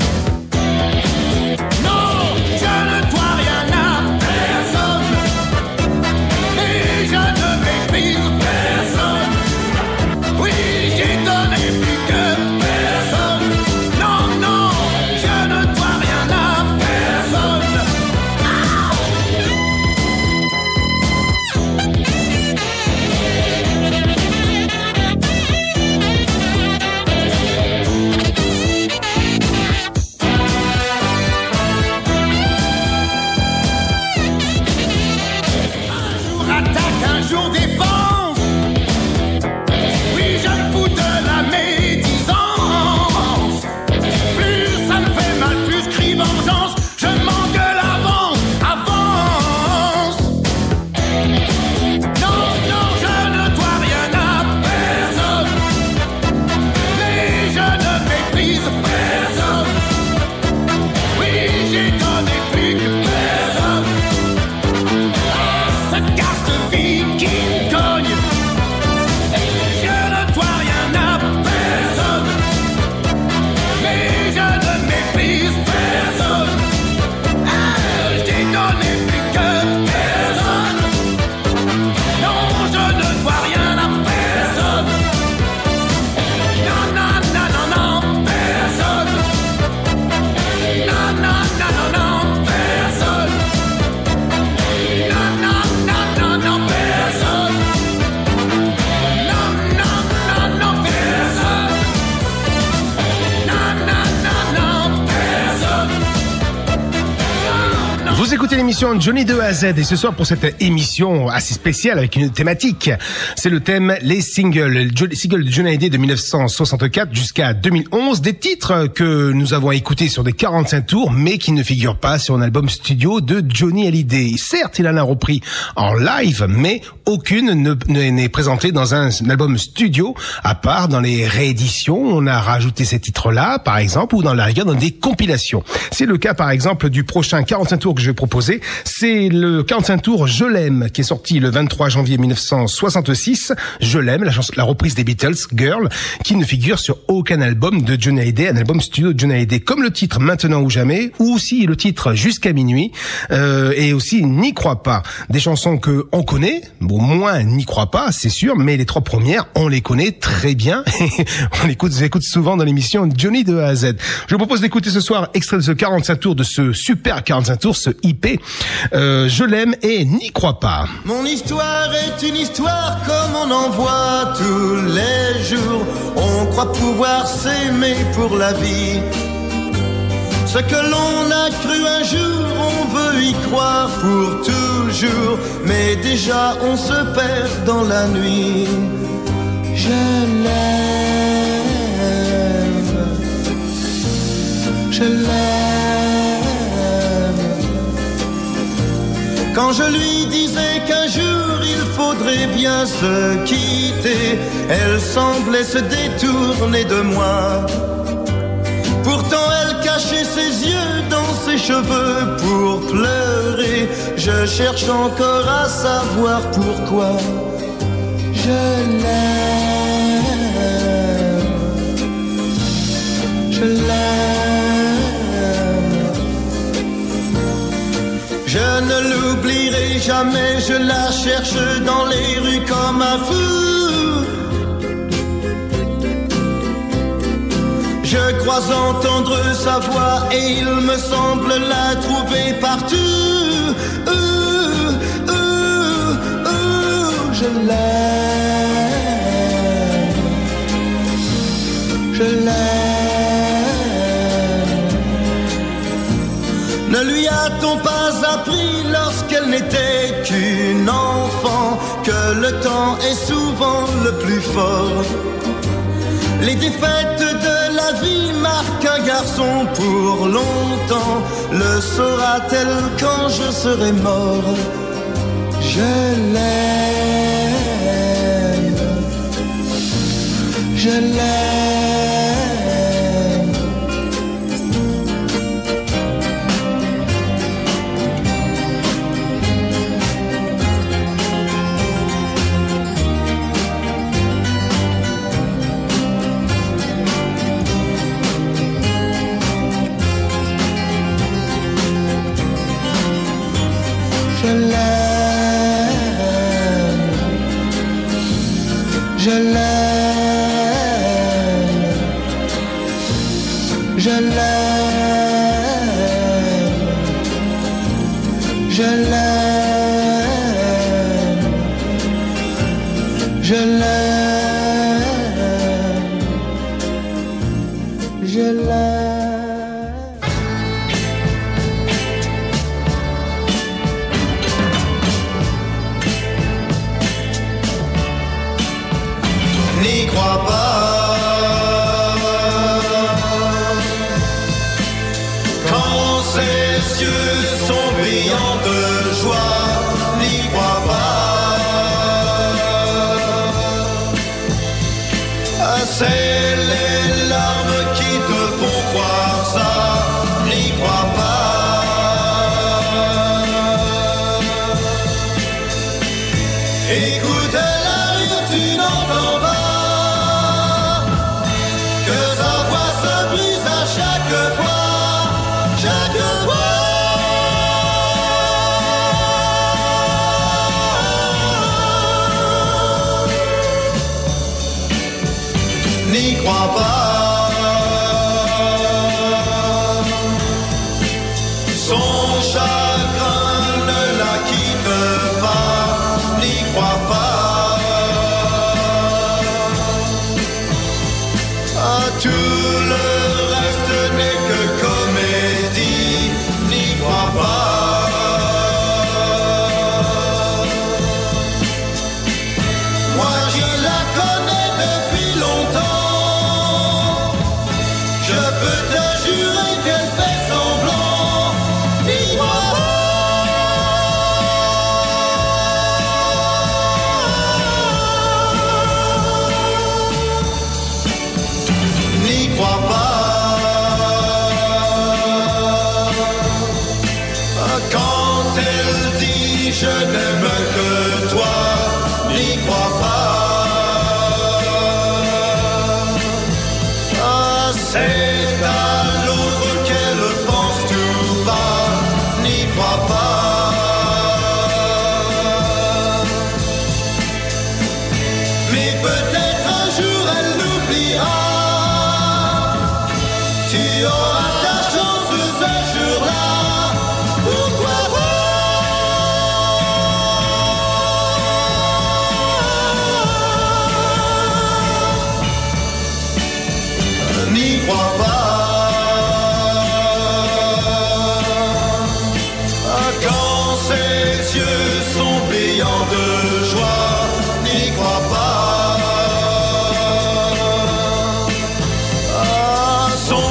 Speaker 6: Non, je ne dois rien à personne. Et je ne méprise personne. Oui, j'ai donné plus que personne. Non, non, je ne dois rien à personne. Un jour attaque, un jour défense. Oui, je me fous de la médisance. Plus ça me fait mal, plus je crie vengeance. Je m'engueule, avance, avance. Non, non, je ne dois rien à personne. Mais je ne méprise personne. Oui, j'ai donné plus que personne. Cette carte de vie qui me cogne. Je ne dois rien à personne. Mais je ne méprise personne. J'ai donné plus que personne. Non, je ne dois rien à personne. Non, non, non, non, non, personne. Non, non, non, non, non, personne. Non, non, non, non, non, personne. Non, non, non, non, personne. Non, non, non, non, personne. Non, non.
Speaker 4: Vous écoutez l'émission Johnny de A à Z et ce soir pour cette émission assez spéciale avec une thématique, c'est le thème les singles, les singles de Johnny Hallyday de 1964 jusqu'à 2011, des titres que nous avons écoutés sur des 45 tours mais qui ne figurent pas sur un album studio de Johnny Hallyday. Certes, il en a repris en live mais aucune n'est présentée dans un album studio à part dans les rééditions. On a rajouté ces titres-là par exemple ou dans la rigueur dans des compilations. C'est le cas par exemple du prochain 45 tours que je vais proposer. C'est le 45 tours Je l'aime qui est sorti le 23 janvier 1966. Je l'aime, la reprise des Beatles, Girl, qui ne figure sur aucun album de Johnny Hallyday, un album studio de Johnny Hallyday, comme le titre Maintenant ou jamais, ou aussi le titre Jusqu'à minuit, et aussi N'y crois pas. Des chansons que on connaît, bon moins N'y crois pas, c'est sûr, mais les trois premières, on les connaît très bien. On les écoute souvent dans l'émission Johnny de A à Z. Je vous propose d'écouter ce soir extrait de ce 45 tours, de ce super 45 tours, ce IP. Je l'aime et N'y crois pas.
Speaker 6: Mon histoire est une histoire comme on en voit tous les jours. On croit pouvoir s'aimer pour la vie. Ce que l'on a cru un jour, on veut y croire pour toujours. Mais déjà on se perd dans la nuit. Je l'aime. Je l'aime. Quand je lui disais qu'un jour il faudrait bien se quitter, elle semblait se détourner de moi. Pourtant elle cachait ses yeux dans ses cheveux pour pleurer. Je cherche encore à savoir pourquoi. Je l'aime.
Speaker 3: je l'aime. Je ne l'oublierai jamais, je la cherche dans les rues comme un fou. Je crois entendre sa voix et il me semble la trouver partout. Je l'aime, je l'aime. Ne lui a-t-on pas appris lorsqu'elle n'était qu'une enfant que le temps est souvent le plus fort? Les défaites de la vie marquent un garçon pour longtemps. Le saura-t-elle quand je serai mort? Je l'aime, je l'aime. Je l'aime, je l'aime, je l'aime, je l'aime, je l'aime, je l'aime. N'y crois pas quand ses yeux sont brillants de joie. N'y crois pas, c'est les larmes qui te font croire ça. N'y crois pas. Écoute la rire, tu n'entends pas. Chaque fois, n'y crois pas, son chagrin ne la quitte pas, n'y crois pas, à tout le reste n'est que comédie, n'y crois pas. Moi qui la connais depuis longtemps, je peux te jurer qu'elle fait semblant, n'y crois pas. N'y crois pas. Quand elle dit je n'aime que toi, n'y crois pas. Ah, c'est à l'autre qu'elle pense tout bas, n'y crois pas. Mais peut-être un jour elle l'oubliera. Tu auras ta chance ce jour-là. Pourquoi n'y crois pas. Quand ses yeux sont brillants de joie, n'y crois pas. Son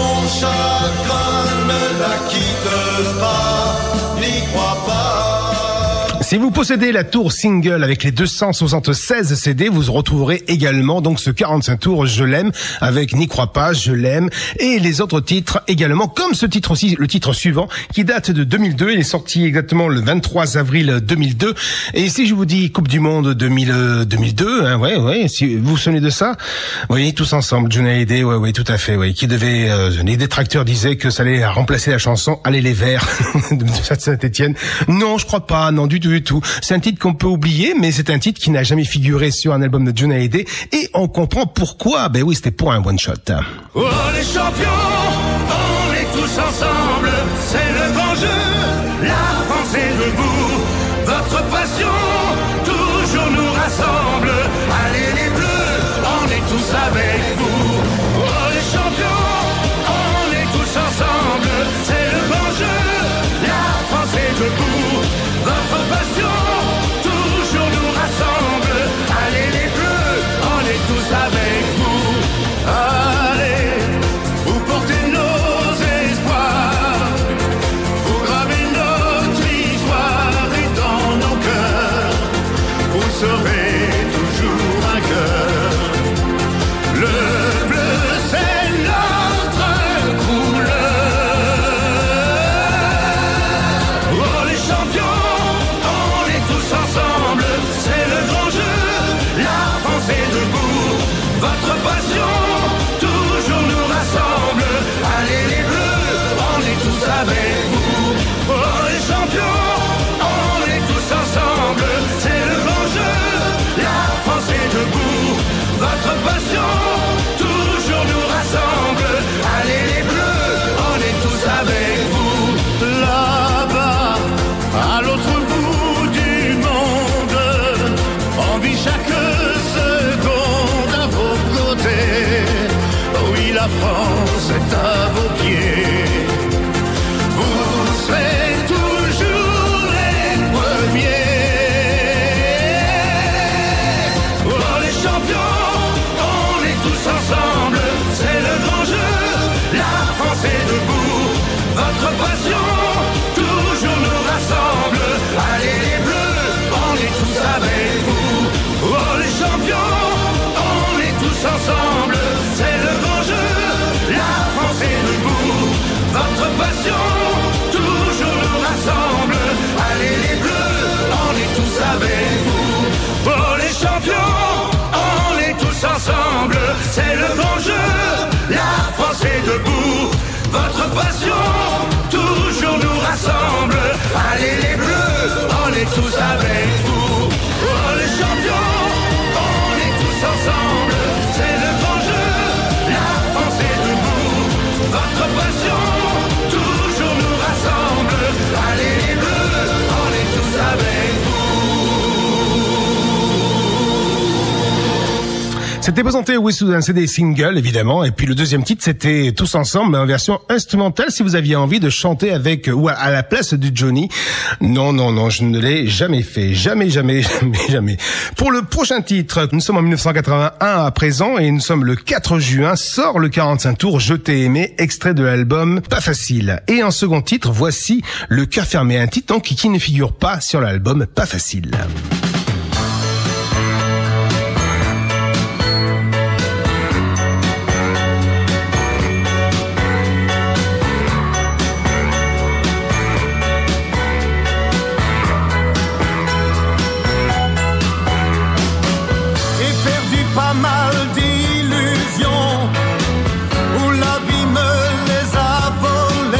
Speaker 3: chagrin ne la quitte pas, n'y crois pas.
Speaker 4: Si vous possédez la tour single avec les 276 CD, vous retrouverez également donc ce 45 tours Je l'aime avec N'y crois pas, Je l'aime et les autres titres également, comme ce titre aussi, le titre suivant qui date de 2002. Il est sorti exactement le 23 avril 2002. Et si je vous dis Coupe du Monde 2002, hein, ouais, si vous vous souvenez de ça, oui, tous ensemble, Johnny Hallyday, ouais, tout à fait, ouais, qui devait, les détracteurs disaient que ça allait remplacer la chanson Allez les Verts de Saint-Étienne. Non, je crois pas, non, du tout. C'est un titre qu'on peut oublier, mais c'est un titre qui n'a jamais figuré sur un album de Johnny Hallyday, et on comprend pourquoi. Ben oui, c'était pour un one shot.
Speaker 2: Oh les champions, on est tous ensemble, c'est le grand jeu, la France est debout, votre passion toujours nous rassemble, allez les bleus, on est tous avec vous. Oh les champions, on est tous ensemble, c'est le grand jeu, la France est debout, votre passion toujours nous rassemble, allez les bleus, on est tous avec vous. Allez, vous portez nos espoirs, vous gravez notre histoire et dans nos cœurs, vous serez toujours vainqueurs. Le bleu c'est notre couleur. Oh les champions, on est tous ensemble, c'est le grand jeu, la France est debout, votre passion toujours nous rassemble, allez les bleus, on est tous avec vous. Oh les champions, on est tous ensemble, c'est le grand jeu, la France est debout, votre passion toujours nous rassemble, allez les bleus, on est tous avec vous. Là-bas, à l'autre bout du monde, on vit chaque seconde à vos côtés. Oui, la France est à vos pieds. Vous serez toujours les premiers. Oh les champions, on est tous ensemble, c'est le grand jeu, la France est debout, votre passion toujours nous rassemble, allez les bleus, on est tous avec vous. Oh les champions, on est tous ensemble, c'est le grand jeu, la France est debout, votre passion toujours nous rassemble, allez les bleus, on est tous avec vous. Oh les champions, on est tous ensemble, c'est le grand jeu, la France est debout, votre passion toujours nous rassemble, allez les bleus, on est tous avec vous. Oh les champions, on est tous ensemble, c'est le grand jeu, la France est debout, votre passion toujours nous rassemble, allez les bleus, on est tous avec vous.
Speaker 4: C'était présenté oui sous un CD single évidemment, et puis le deuxième titre c'était Tous ensemble mais en version instrumentale si vous aviez envie de chanter avec ou à la place du Johnny. Non, je ne l'ai jamais fait, jamais. Pour le prochain titre, nous sommes en 1981 à présent et nous sommes le 4 juin, sort le 45 tours Je t'ai aimé, extrait de l'album Pas facile. Et en second titre, voici Le cœur fermé, un titre donc qui ne figure pas sur l'album Pas facile.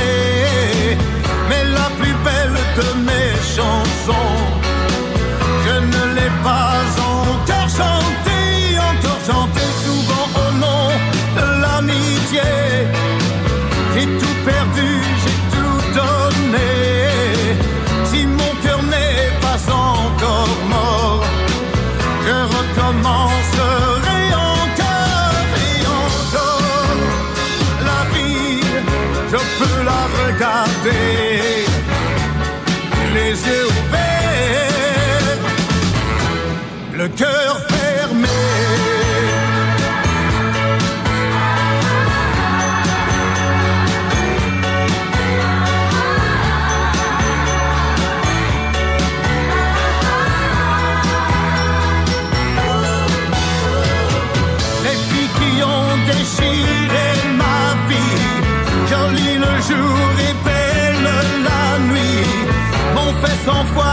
Speaker 3: Mais la plus belle de mes chansons, je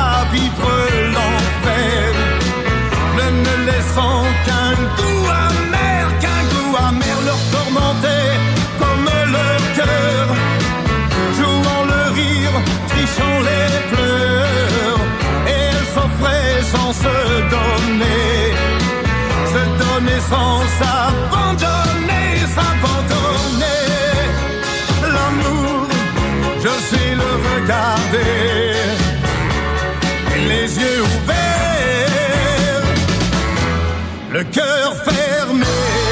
Speaker 6: à vivre l'enfer, ne laissant qu'un goût amer leur tourmentait comme leur cœur, jouant le rire, trichant les pleurs, et elles s'offraient sans se donner sans s'abandonner. L'amour, je sais le regarder, les yeux ouverts, le cœur fermé.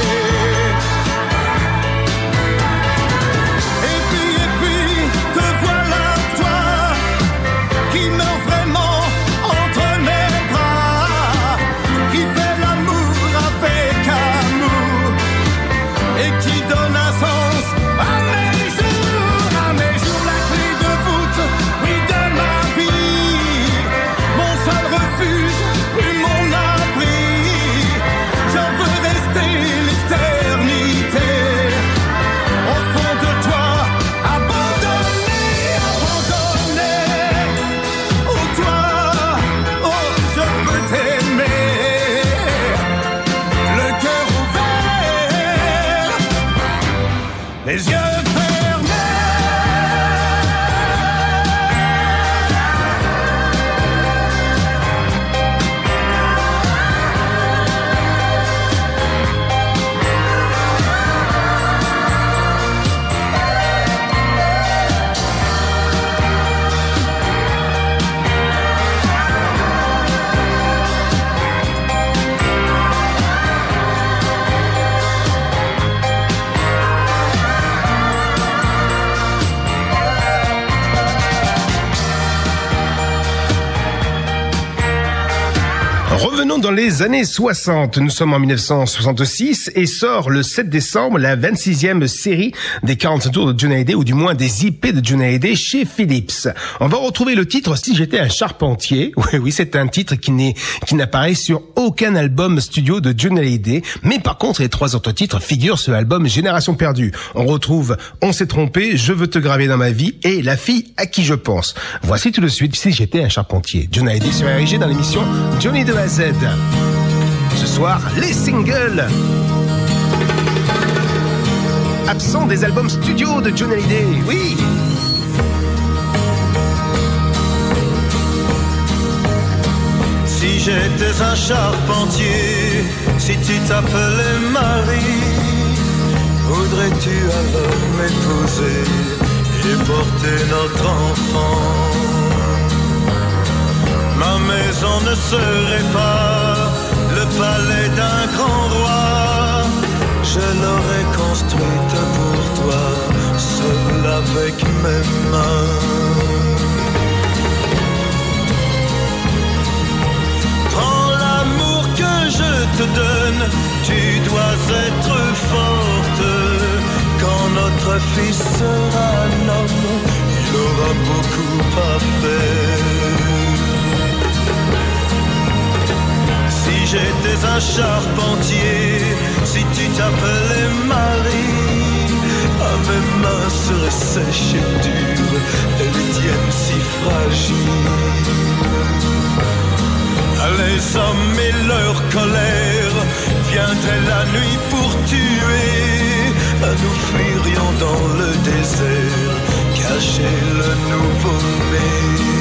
Speaker 6: Et puis, te voilà toi, qui meurt vraiment entre mes bras, qui fait l'amour avec amour, et qui donne un sens à mes jours, la clé de voûte, oui, de ma vie, mon seul refuge, oui, mon abri. Je veux rester l'éternité au fond de toi, abandonné. Oh toi, oh je peux t'aimer, le cœur ouvert, les yeux fermés.
Speaker 4: Revenons dans les années 60. Nous sommes en 1966 et sort le 7 décembre la 26e série des 45 tours de Johnny Hallyday, ou du moins des IP de Johnny Hallyday chez Philips. On va retrouver le titre Si j'étais un charpentier. Oui, c'est un titre qui n'apparaît sur aucun album studio de Johnny Hallyday. Mais par contre, les trois autres titres figurent sur l'album Génération perdue. On retrouve On s'est trompé, Je veux te graver dans ma vie et La fille à qui je pense. Voici tout de suite Si j'étais un charpentier. Johnny Hallyday sur RG dans l'émission Johnny de A à Z. Ce soir, les singles. Absent des albums studio de Johnny Hallyday, oui.
Speaker 6: Si j'étais un charpentier, si tu t'appelais Marie, voudrais-tu alors m'épouser et porter notre enfant? Ma maison ne serait pas le palais d'un grand roi, je l'aurais construite pour toi, seul avec mes mains. Prends l'amour que je te donne, tu dois être forte. Quand notre fils sera un homme, il aura beaucoup à faire. Si j'étais un charpentier, si tu t'appelais Marie, à mes mains seraient sèches et dures, et les tiennes si fragiles. Les hommes et leur colère viendraient la nuit pour tuer, nous fuirions dans le désert, cacher le nouveau-né.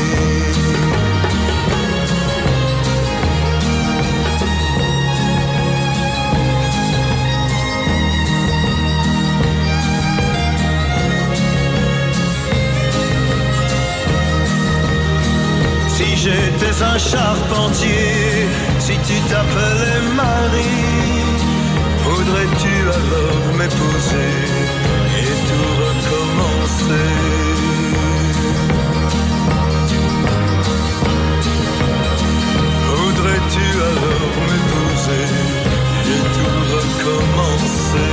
Speaker 6: Si j'étais un charpentier, si tu t'appelais Marie, voudrais-tu alors m'épouser et tout recommencer? Voudrais-tu alors m'épouser et tout recommencer?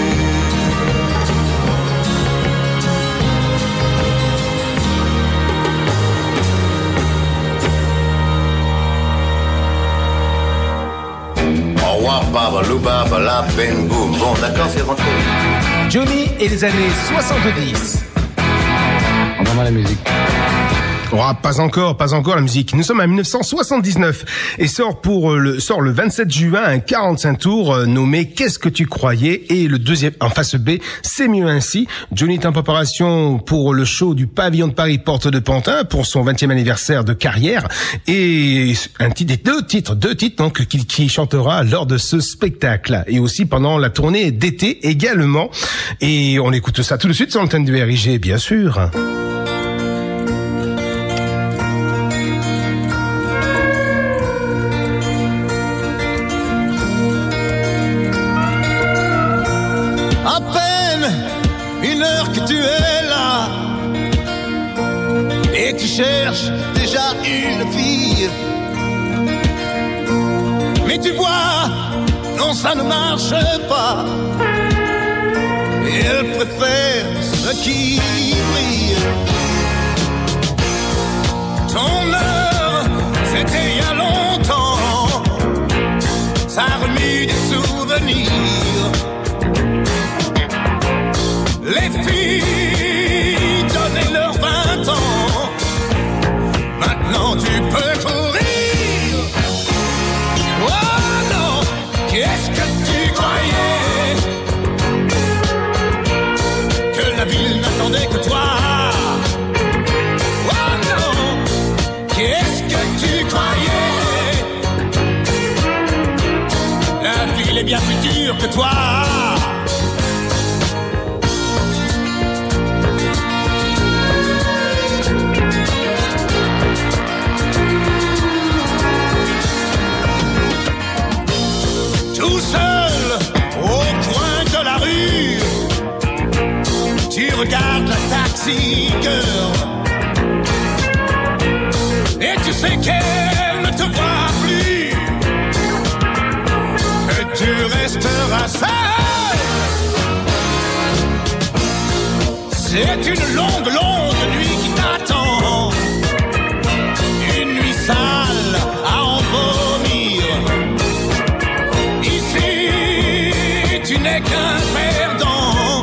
Speaker 7: Bon, d'accord, c'est rentré.
Speaker 4: Johnny et les années 70.
Speaker 5: On va la musique.
Speaker 4: Oh, pas encore la musique. Nous sommes en 1979 et sort le 27 juin un 45 tours nommé Qu'est-ce que tu croyais, et le deuxième en face B, C'est mieux ainsi. Johnny est en préparation pour le show du Pavillon de Paris Porte de Pantin pour son 20e anniversaire de carrière, et deux titres donc qui chantera lors de ce spectacle et aussi pendant la tournée d'été également. Et on écoute ça tout de suite sur l'antenne de RIG, bien sûr.
Speaker 6: À peine une heure que tu es là et tu cherches déjà une fille. Mais tu vois, non, ça ne marche pas. Et elle préfère ce qui brille. Ton heure, c'était il y a longtemps. Ça a remis des souvenirs. Les filles donnaient leurs 20 ans. Maintenant tu peux courir. Oh non, qu'est-ce que tu croyais? Que la ville n'attendait que toi. Oh non, qu'est-ce que tu croyais? La ville est bien plus dure que toi. Tout seul, au coin de la rue, tu regardes la taxi girl et tu sais qu'elle ne te voit plus, que tu resteras seul. C'est une longue, longue nuit qui t'attend, une nuit sale à en vomir. Tu n'es qu'un perdant.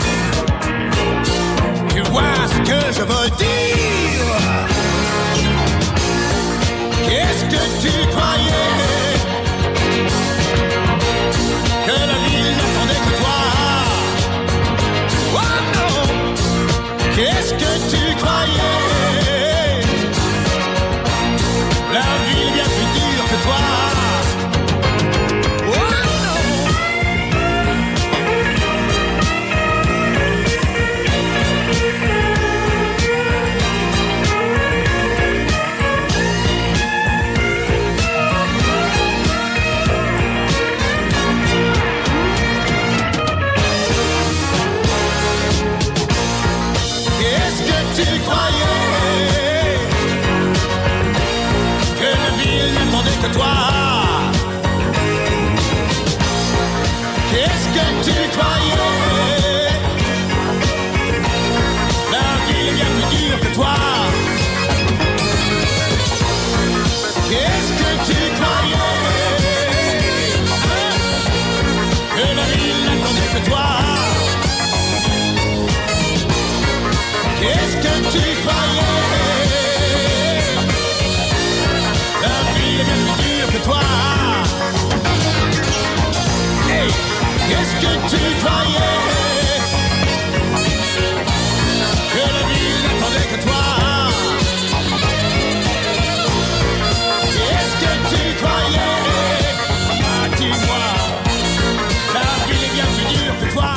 Speaker 6: Tu vois ce que je veux dire? Qu'est-ce que tu croyais? Que la ville n'attendait que toi. Oh non, qu'est-ce que tu croyais? La ville est bien plus dure que toi. Tu croyais que la ville n'attendait que toi? Qu'est-ce que tu croyais? La ville est bien plus dure que toi. Qu'est-ce que tu croyais? Que la ville n'attendait que toi. Qu'est-ce que tu croyais? La vie est bien plus dure que toi. Hey, qu'est-ce que tu croyais? Que la vie n'attendait que toi. Qu'est-ce que tu croyais? Ah, dis-moi, la vie est bien plus dure que toi.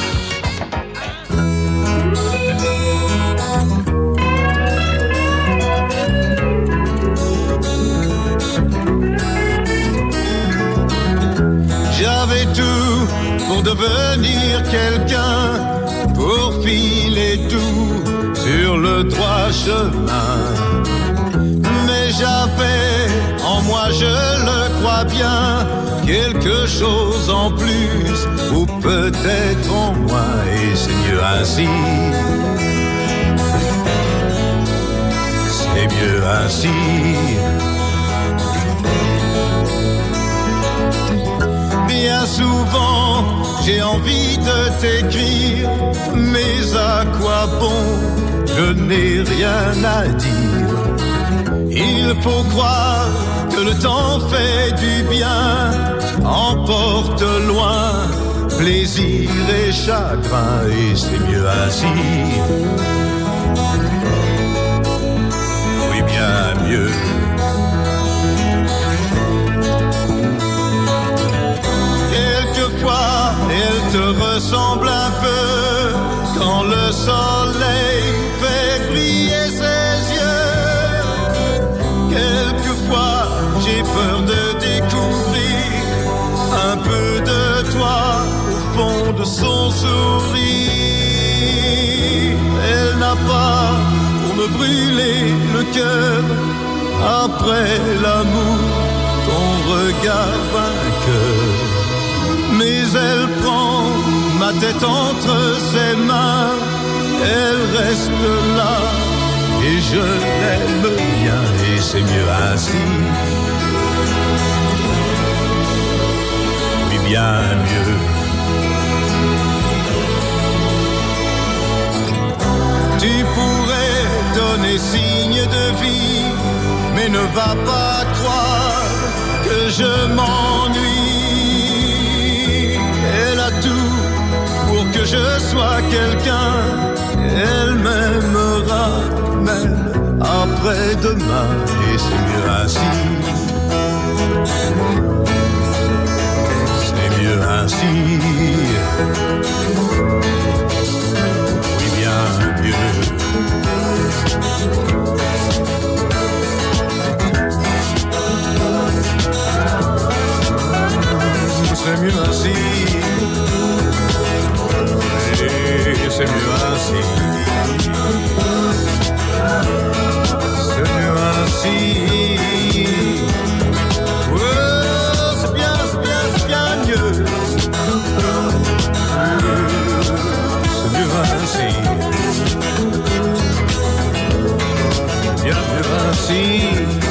Speaker 6: J'avais tout pour devenir quelqu'un, pour filer tout sur le droit chemin. Mais j'avais en moi, je le crois bien, quelque chose en plus, ou peut-être en moins, et c'est mieux ainsi. C'est mieux ainsi. Bien souvent, j'ai envie de t'écrire, mais à quoi bon? Je n'ai rien à dire. Il faut croire que le temps fait du bien, emporte loin plaisir et chagrin, et c'est mieux ainsi. Oui, bien mieux. Quelquefois, elle te ressemble un peu quand le soleil fait briller ses yeux. Quelquefois, j'ai peur de découvrir un peu de toi au fond de son sourire. Elle n'a pas pour me brûler le cœur après l'amour, ton regard vainqueur. Mais elle prend ma tête entre ses mains, elle reste là et je l'aime bien, et c'est mieux ainsi. Oui, bien mieux. Tu pourrais donner signe de vie, mais ne va pas croire que je m'ennuie. Elle a tout pour que je sois quelqu'un. Elle m'aimera même après-demain, et c'est mieux ainsi. C'est mieux ainsi. Oui, bien mieux. C'est mieux ainsi. Et c'est mieux ainsi. C'est mieux ainsi. Oh, c'est bien mieux. C'est mieux ainsi. Bien mieux ainsi.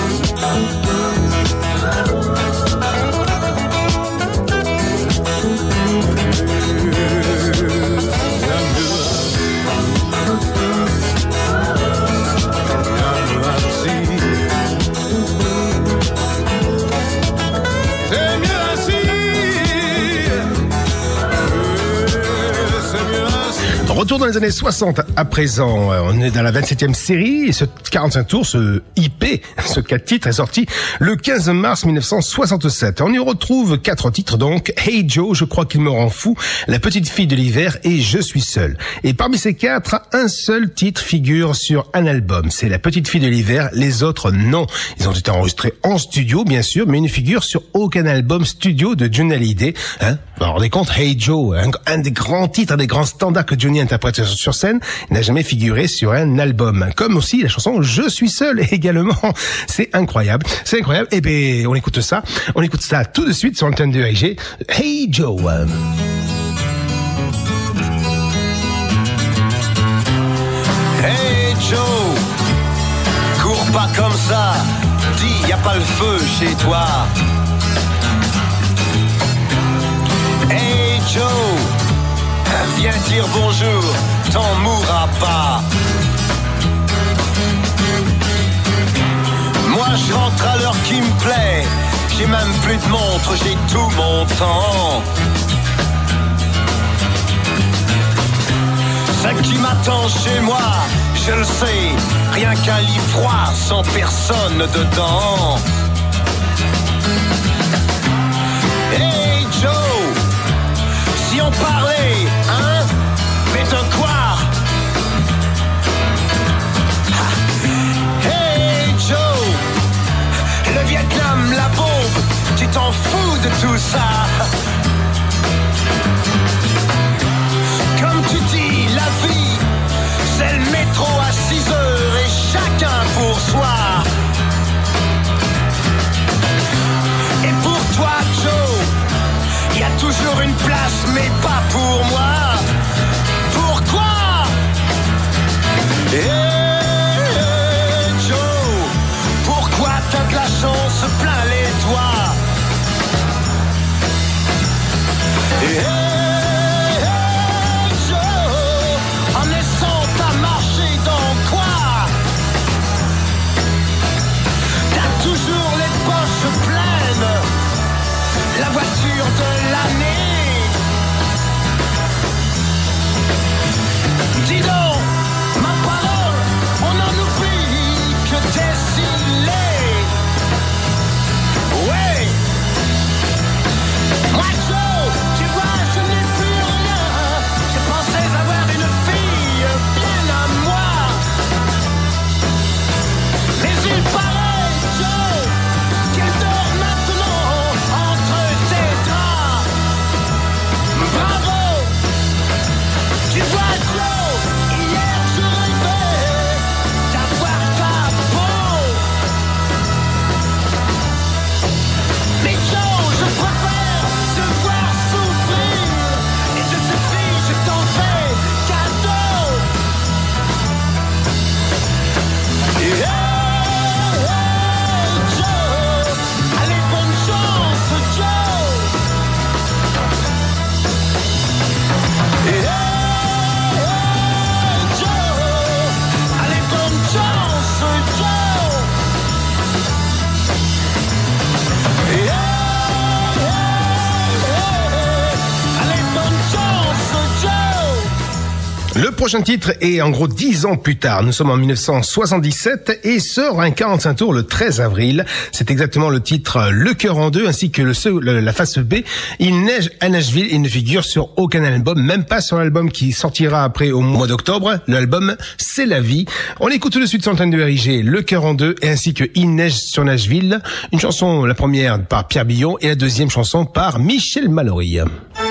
Speaker 4: Retour dans les années 60 à présent, on est dans la 27e série et ce 45 tours, ce IP, ce 4 titres est sorti le 15 mars 1967. On y retrouve 4 titres donc, Hey Joe, Je crois qu'il me rend fou, La petite fille de l'hiver et Je suis seul. Et parmi ces 4, un seul titre figure sur un album, c'est La petite fille de l'hiver, les autres non. Ils ont été enregistrés en studio bien sûr, mais ils ne figurent sur aucun album studio de Johnny Hallyday. Vous vous rendez compte, Hey Joe, un des grands titres, un des grands standards que Johnny interprète sur scène, n'a jamais figuré sur un album. Comme aussi la chanson Je suis seul également. C'est incroyable. C'est incroyable. Et ben, on écoute ça tout de suite sur l'antenne de RG. Hey Joe.
Speaker 3: Hey Joe, cours pas comme ça. Dis, y a pas le feu chez toi. Hey Joe, viens dire bonjour, t'en mourras pas. Moi je rentre à l'heure qui me plaît, j'ai même plus de montre, j'ai tout mon temps. Ce qui m'attend chez moi, je le sais, rien qu'un lit froid sans personne dedans. Hey Joe, si on parlait, hein, mais de quoi? Hey Joe, le Vietnam, la bombe, tu t'en fous de tout ça? Comme tu dis, la vie, c'est le métro à 6 heures et chacun pour soi. Et pour toi Joe, il y a toujours une place, mais pas pour moi. Pourquoi? Hey Joe, pourquoi t'as de la chance plein les doigts? Hey Joe, en laissant ta marcher dans quoi?
Speaker 4: prochain titre est en gros 10 ans plus tard. Nous sommes en 1977 et sort un 45 tours le 13 avril. C'est exactement le titre Le Cœur en Deux ainsi que la face B. Il neige à Nashville et ne figure sur aucun album, même pas sur l'album qui sortira après au mois d'octobre. L'album C'est la vie. On écoute tout de suite sur l'antenne de RIG Le Cœur en Deux et ainsi que Il neige sur Nashville. Une chanson, la première par Pierre Billon et la deuxième chanson par Michel Mallory.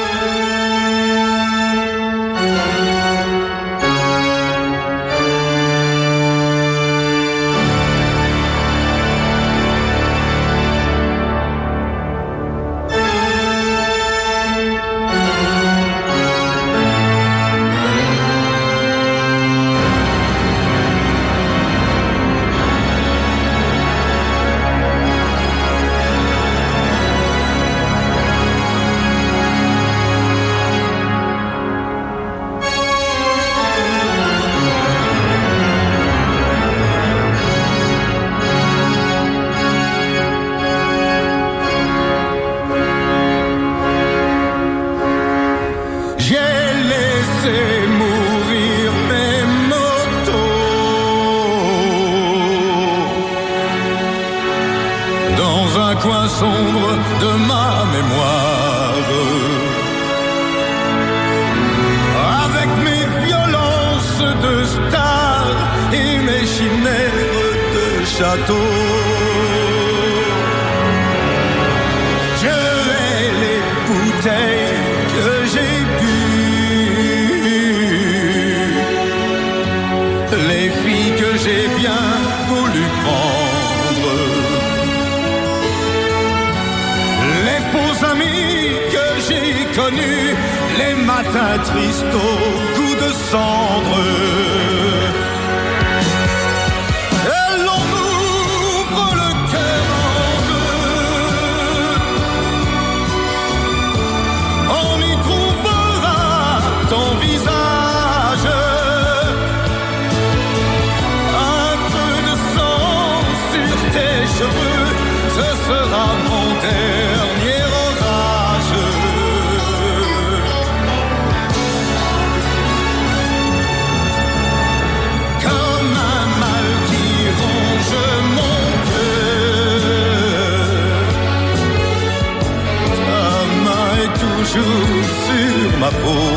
Speaker 6: Sur ma peau,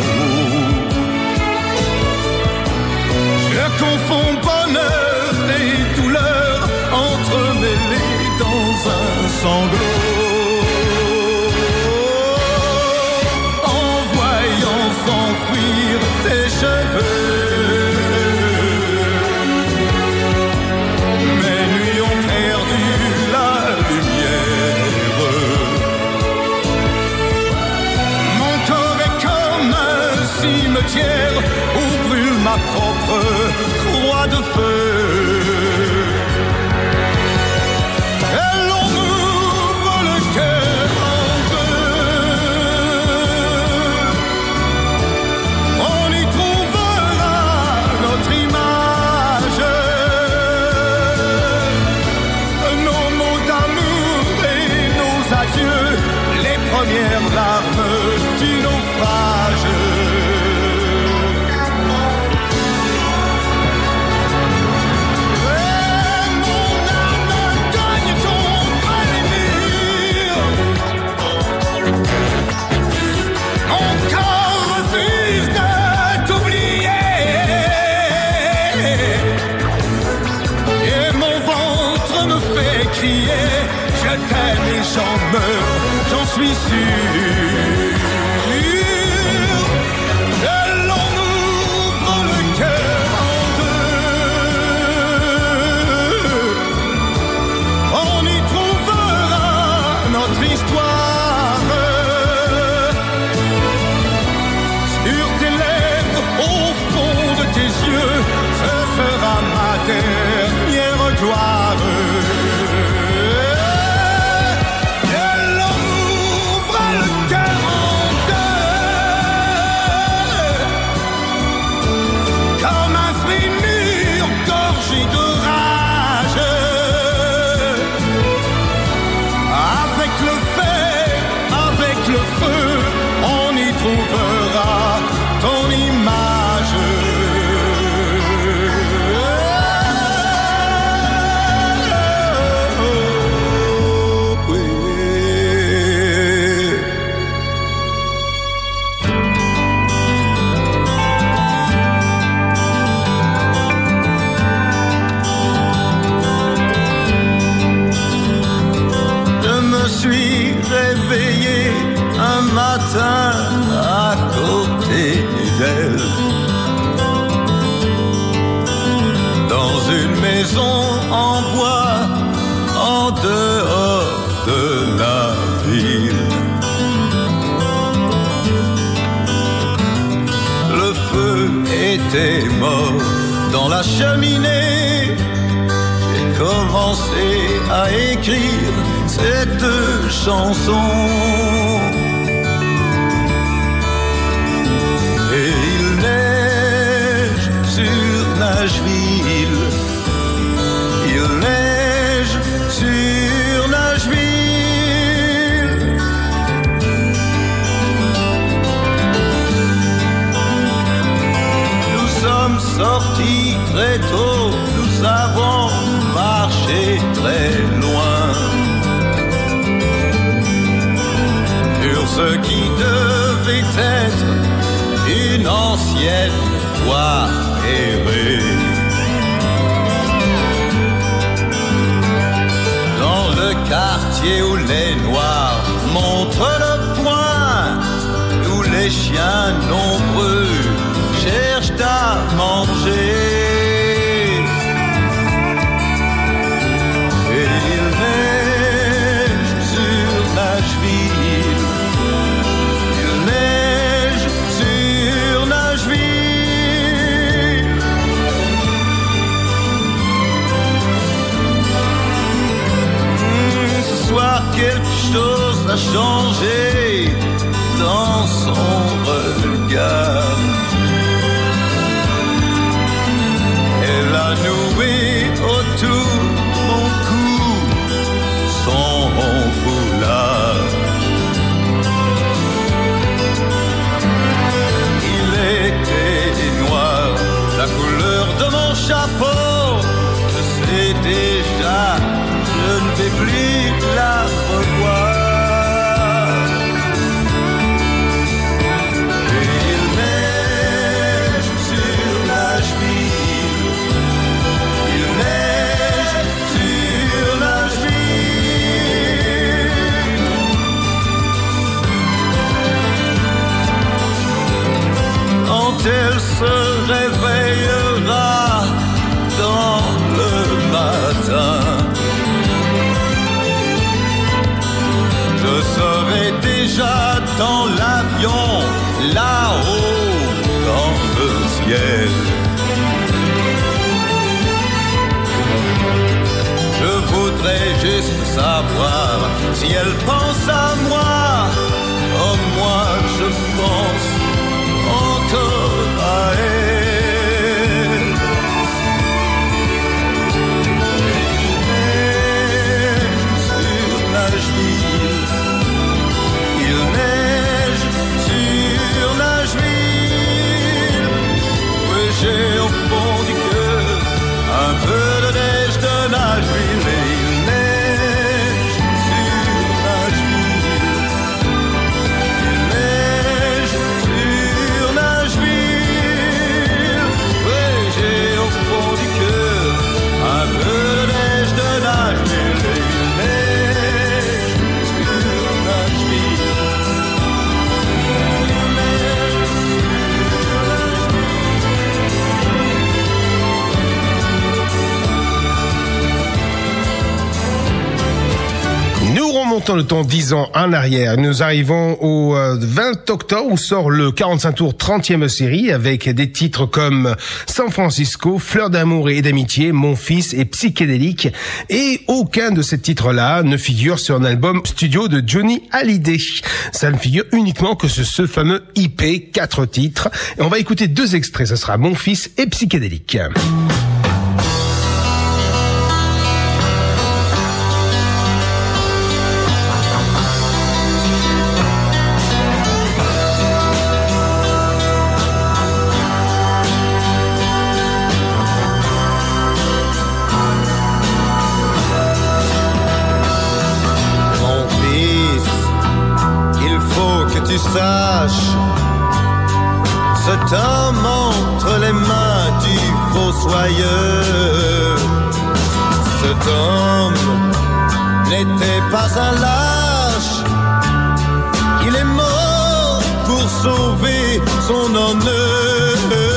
Speaker 6: je confonds bonheur et douleur entremêlés dans un sanglot. En voyant s'enfuir tes cheveux, mes nuits ont perdu la lumière. Cimetière où brûle ma propre croix de feu. Et l'on ouvre le cœur en deux. On y trouvera notre image, nos mots d'amour et nos adieux, les premières larmes du naufrage. Je t'aime et j'en meurs, j'en suis sûr. Et l'on ouvre le cœur en deux. On y trouvera notre histoire. Sur tes lèvres, au fond de tes yeux, ce sera ma dernière gloire. Le cœur suis réveillé un matin à côté d'elle. Dans une maison en bois, en dehors de la ville. Le feu était mort dans la cheminée. J'ai commencé à écrire cette chanson. Et il neige sur Nashville. Il neige sur Nashville. Nous sommes sortis très tôt, nous avons marché très loin sur ce qui devait être une ancienne voie ferrée. Dans le quartier où les noirs montrent le poing, où les chiens nombreux cherchent à manger. Et il neige sur Nashville. Il neige sur Nashville. Ce soir quelque chose a changé dans son regard. Elle a noué autour de mon cou son foulard. Il était noir, la couleur de mon chapeau. Je sais déjà, je ne vais plus la revoir. Et il neige sur Nashville. Il neige sur Nashville. Quand elle se réveillera dans le matin, je serai déjà dans l'avion, là-haut dans le ciel. Je voudrais juste savoir si elle pense à moi, comme moi je pense encore à elle. Il neige sur Nashville. Il neige sur Nashville. Oui, j'ai au fond du cœur un peu de neige de Nashville. Et il neige sur Nashville. Il neige sur Nashville. Oui, j'ai au fond du cœur un peu de neige de Nashville. Et il neige sur Nashville.
Speaker 4: Nous remontons le temps 10 ans en arrière. Nous arrivons au 20 octobre où sort le 45 tours 30e série avec des titres comme San Francisco, Fleur d'amour et d'amitié, Mon fils et Psychédélique. Et aucun de ces titres-là ne figure sur un album studio de Johnny Hallyday. Ça ne figure uniquement que sur ce fameux IP, 4 titres. Et on va écouter 2 extraits. Ce sera Mon fils et Psychédélique.
Speaker 6: Tu saches, cet homme entre les mains du fossoyeur, cet homme n'était pas un lâche. Il est mort pour sauver son honneur.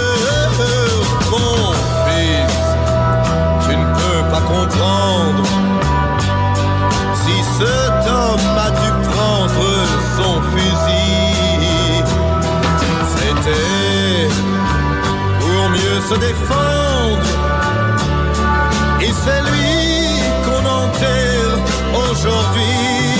Speaker 6: Mon fils, tu ne peux pas comprendre. Si cet homme a dû prendre son fusil, c'était pour mieux se défendre. Et c'est lui qu'on enterre aujourd'hui.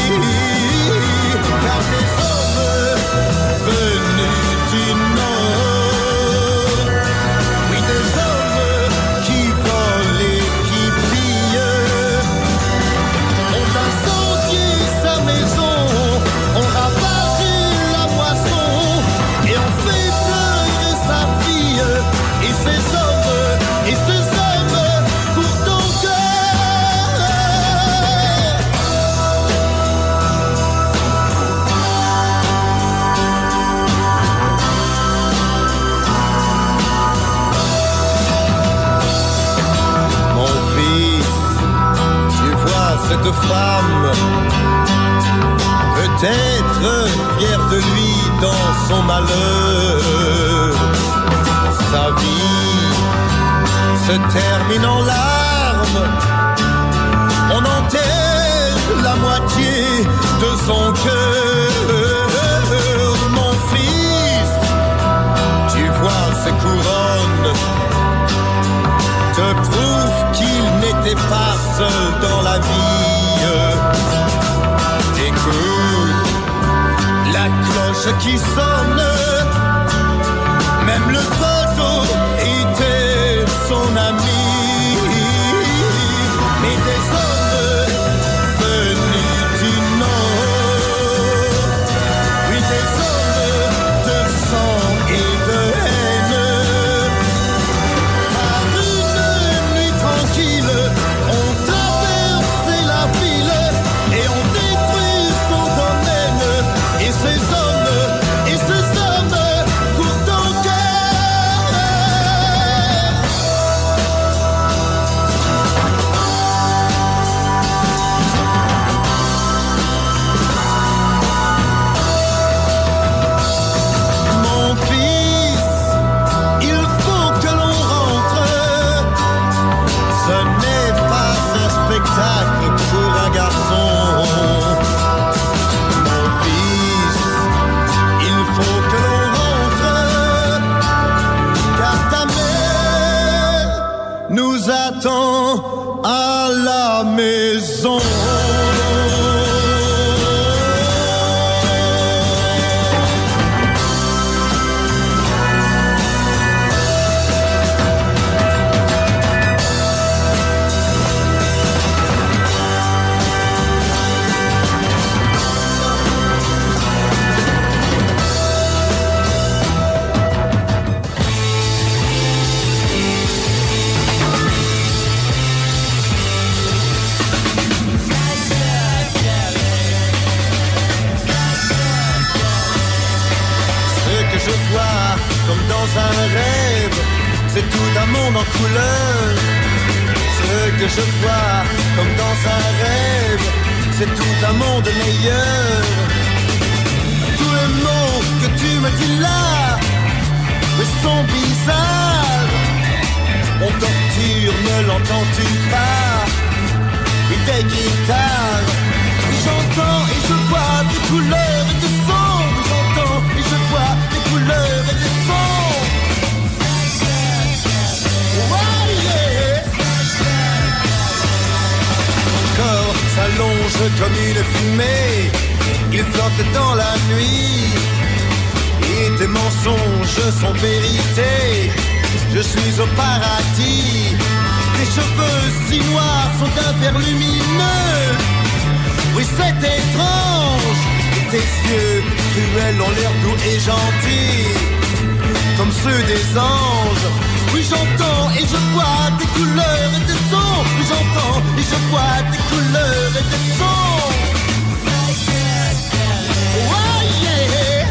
Speaker 6: Car des hommes venus du Nord, oui, des hommes qui volent et qui pillent, ont incendié sa maison, ont rabattu la moisson et ont fait pleurer sa fille. Et ces hommes pour ton cœur. Mon fils, tu vois cette femme, peut-être fière de lui dans son malheur. Sa vie se termine en larmes. On enterre la moitié de son cœur. Mon fils, tu vois ces couronnes te prouvent qu'il n'était pas seul dans la vie. Écoute la cloche qui sonne. Même le poteau était son ami. Mais des hommes venus du Nord, oui, des hommes de sang et de haine, par une nuit tranquille, ont traversé la ville et ont détruit son domaine. Et ces hommes pour ton cœur. Mon fils, il faut que l'on rentre. Ce n'est pas un spectacle pour un garçon. Mon fils, il faut que l'on rentre, car ta mère nous attend à la maison. Comme dans un rêve, c'est tout un monde en couleur. Ce que je vois comme dans un rêve, c'est tout un monde meilleur. Tous les mots que tu me dis là sont bizarres. On torture, ne l'entends-tu pas? Oui, des guitares. J'entends et je vois des couleurs et des sons. J'entends et je vois des couleurs et des sons. Oh yeah. Mon corps s'allonge comme une fumée. Il flotte dans la nuit. Et tes mensonges sont vérité. Je suis au paradis. Tes cheveux si noirs sont d'un vert lumineux. Oui, c'est étrange. Et tes yeux cruels ont l'air doux et gentils, comme ceux des anges. Oui, j'entends et je vois des couleurs et des sons. Oui, j'entends et je vois des couleurs et des sons. Oh yeah.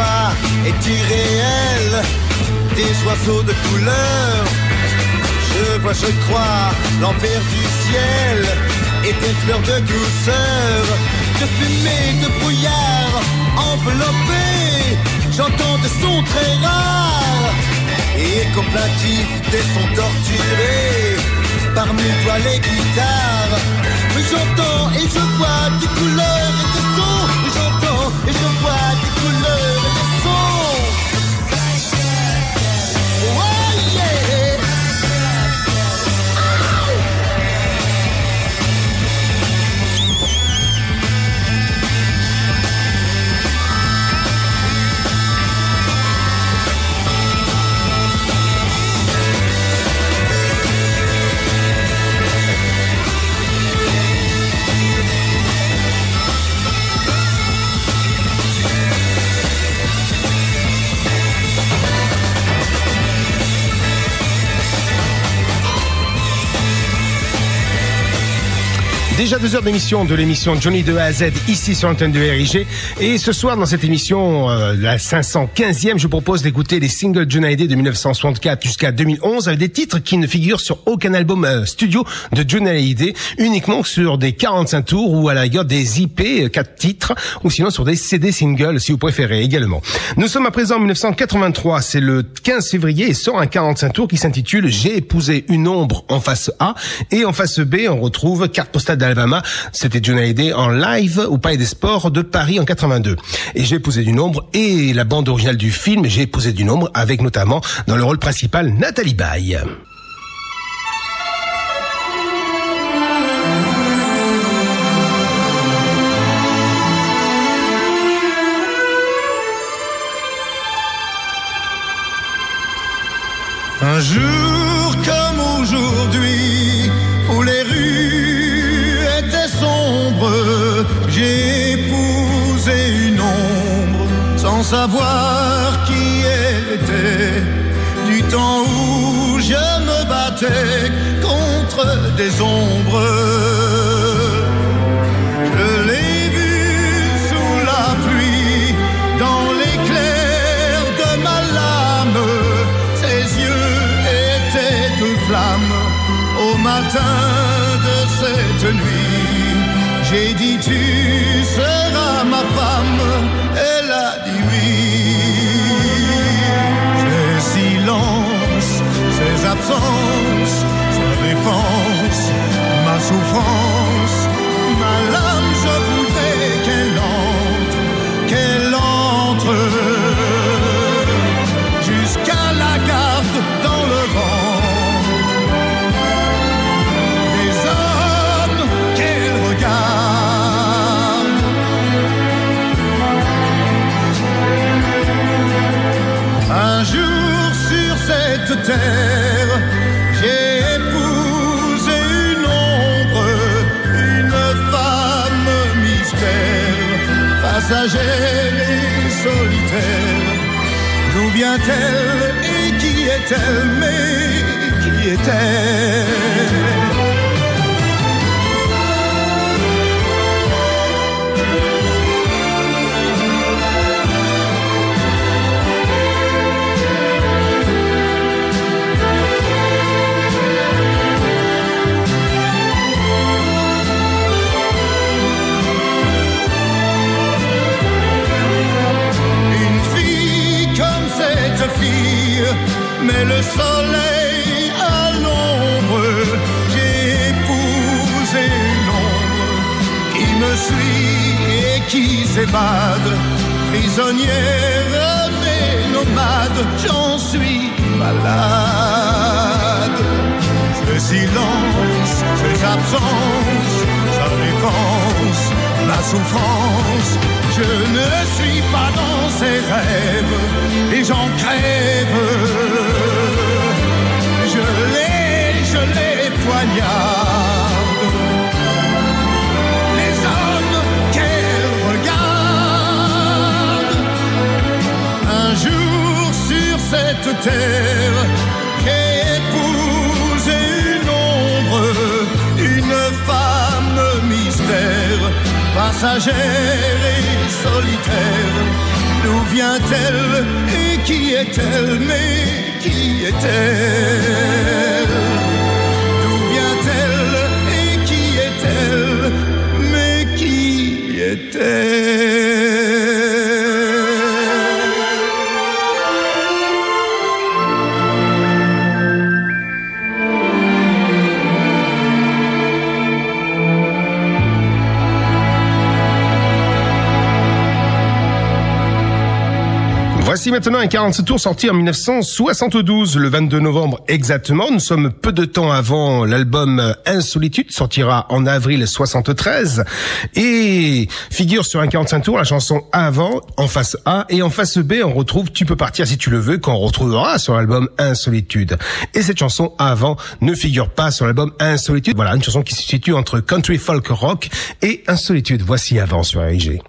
Speaker 3: vois est irréel. Des oiseaux de couleur, je vois, je crois, l'envers du ciel et des fleurs de douceur, de fumée, de brouillard enveloppés. J'entends des sons très rares et écho plaintif des sons torturés par mille doigts les guitares. Mais j'entends et je vois des couleurs et des sons. Et j'entends et je vois des couleurs et des sons. Oh yeah.
Speaker 4: Déjà 2 heures d'émission de l'émission Johnny de A à Z ici sur l'antenne de RIG. Et ce soir dans cette émission, la 515e, je propose d'écouter les singles Johnny Hallyday de 1964 jusqu'à 2011 avec des titres qui ne figurent sur aucun album studio de Johnny Hallyday, uniquement sur des 45 tours ou à la rigueur des IP 4 titres ou sinon sur des CD singles si vous préférez également. Nous sommes à présent en 1983, c'est le 15 février et sort un 45 tours qui s'intitule J'ai épousé une ombre en face A et en face B on retrouve Carte postale d'Alabama. C'était Johnny Hallyday en live au Palais des Sports de Paris en 82. Et J'ai épousé d'une ombre et la bande originale du film J'ai épousé d'une ombre avec notamment dans le rôle principal Nathalie Baye.
Speaker 6: Un jour comme aujourd'hui, où les rues étaient sombres, j'ai épousé une ombre, sans savoir qui elle était, du temps où je me battais contre des ombres. Je l'ai vue sous la pluie, dans l'éclair de ma lame, ses yeux flamme. Au matin de cette nuit, j'ai dit tu seras ma femme. Elle a dit oui. Ces silences, ces absences, sa défense, ma souffrance, ma lame, je voudrais qu'elle entre jusqu'à la garde dans le vent. Un jour sur cette terre, j'ai épousé une ombre, une femme mystère, passagère et solitaire. D'où vient-elle et qui est-elle, mais qui est-elle? Mais le soleil à l'ombre, j'ai épousé une ombre qui me suit et qui s'évade, prisonnière mais nomade, j'en suis malade. Ce silence, ces absences, sa défense, la souffrance, je ne suis pas dans ses rêves et j'en crève. Je les poignarde. Les hommes qu'elle regarde. Un jour sur cette terre, j'ai épousé une ombre, une femme mystère, passagère et solitaire. D'où
Speaker 1: D'où vient-elle et qui est-elle? Mais qui est-elle? D'où vient-elle et qui est-elle? Mais qui est-elle?
Speaker 4: Voici maintenant un 47 tours sorti en 1972, le 22 novembre exactement. Nous sommes peu de temps avant l'album Insolitude, sortira en avril 73. Et figure sur un 45 tours la chanson Avant, en face A, et en face B, on retrouve Tu peux partir si tu le veux, qu'on retrouvera sur l'album Insolitude. Et cette chanson Avant ne figure pas sur l'album Insolitude. Voilà, une chanson qui se situe entre country folk rock et Insolitude. Voici Avant sur RIG.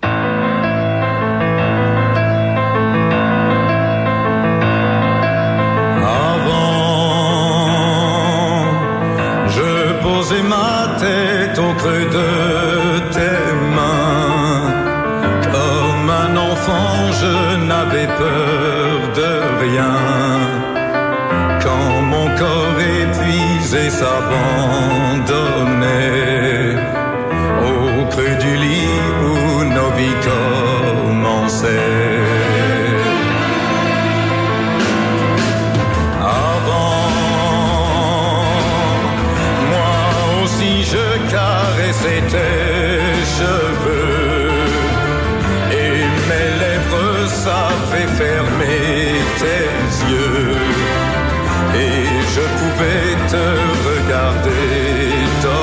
Speaker 6: Ma tête au creux de tes mains, comme un enfant je n'avais peur de rien. Quand mon corps épuisé s'abandonnait au creux du lit où nos vies commençaient. Je caressais tes cheveux et mes lèvres savaient fermer tes yeux, et je pouvais te regarder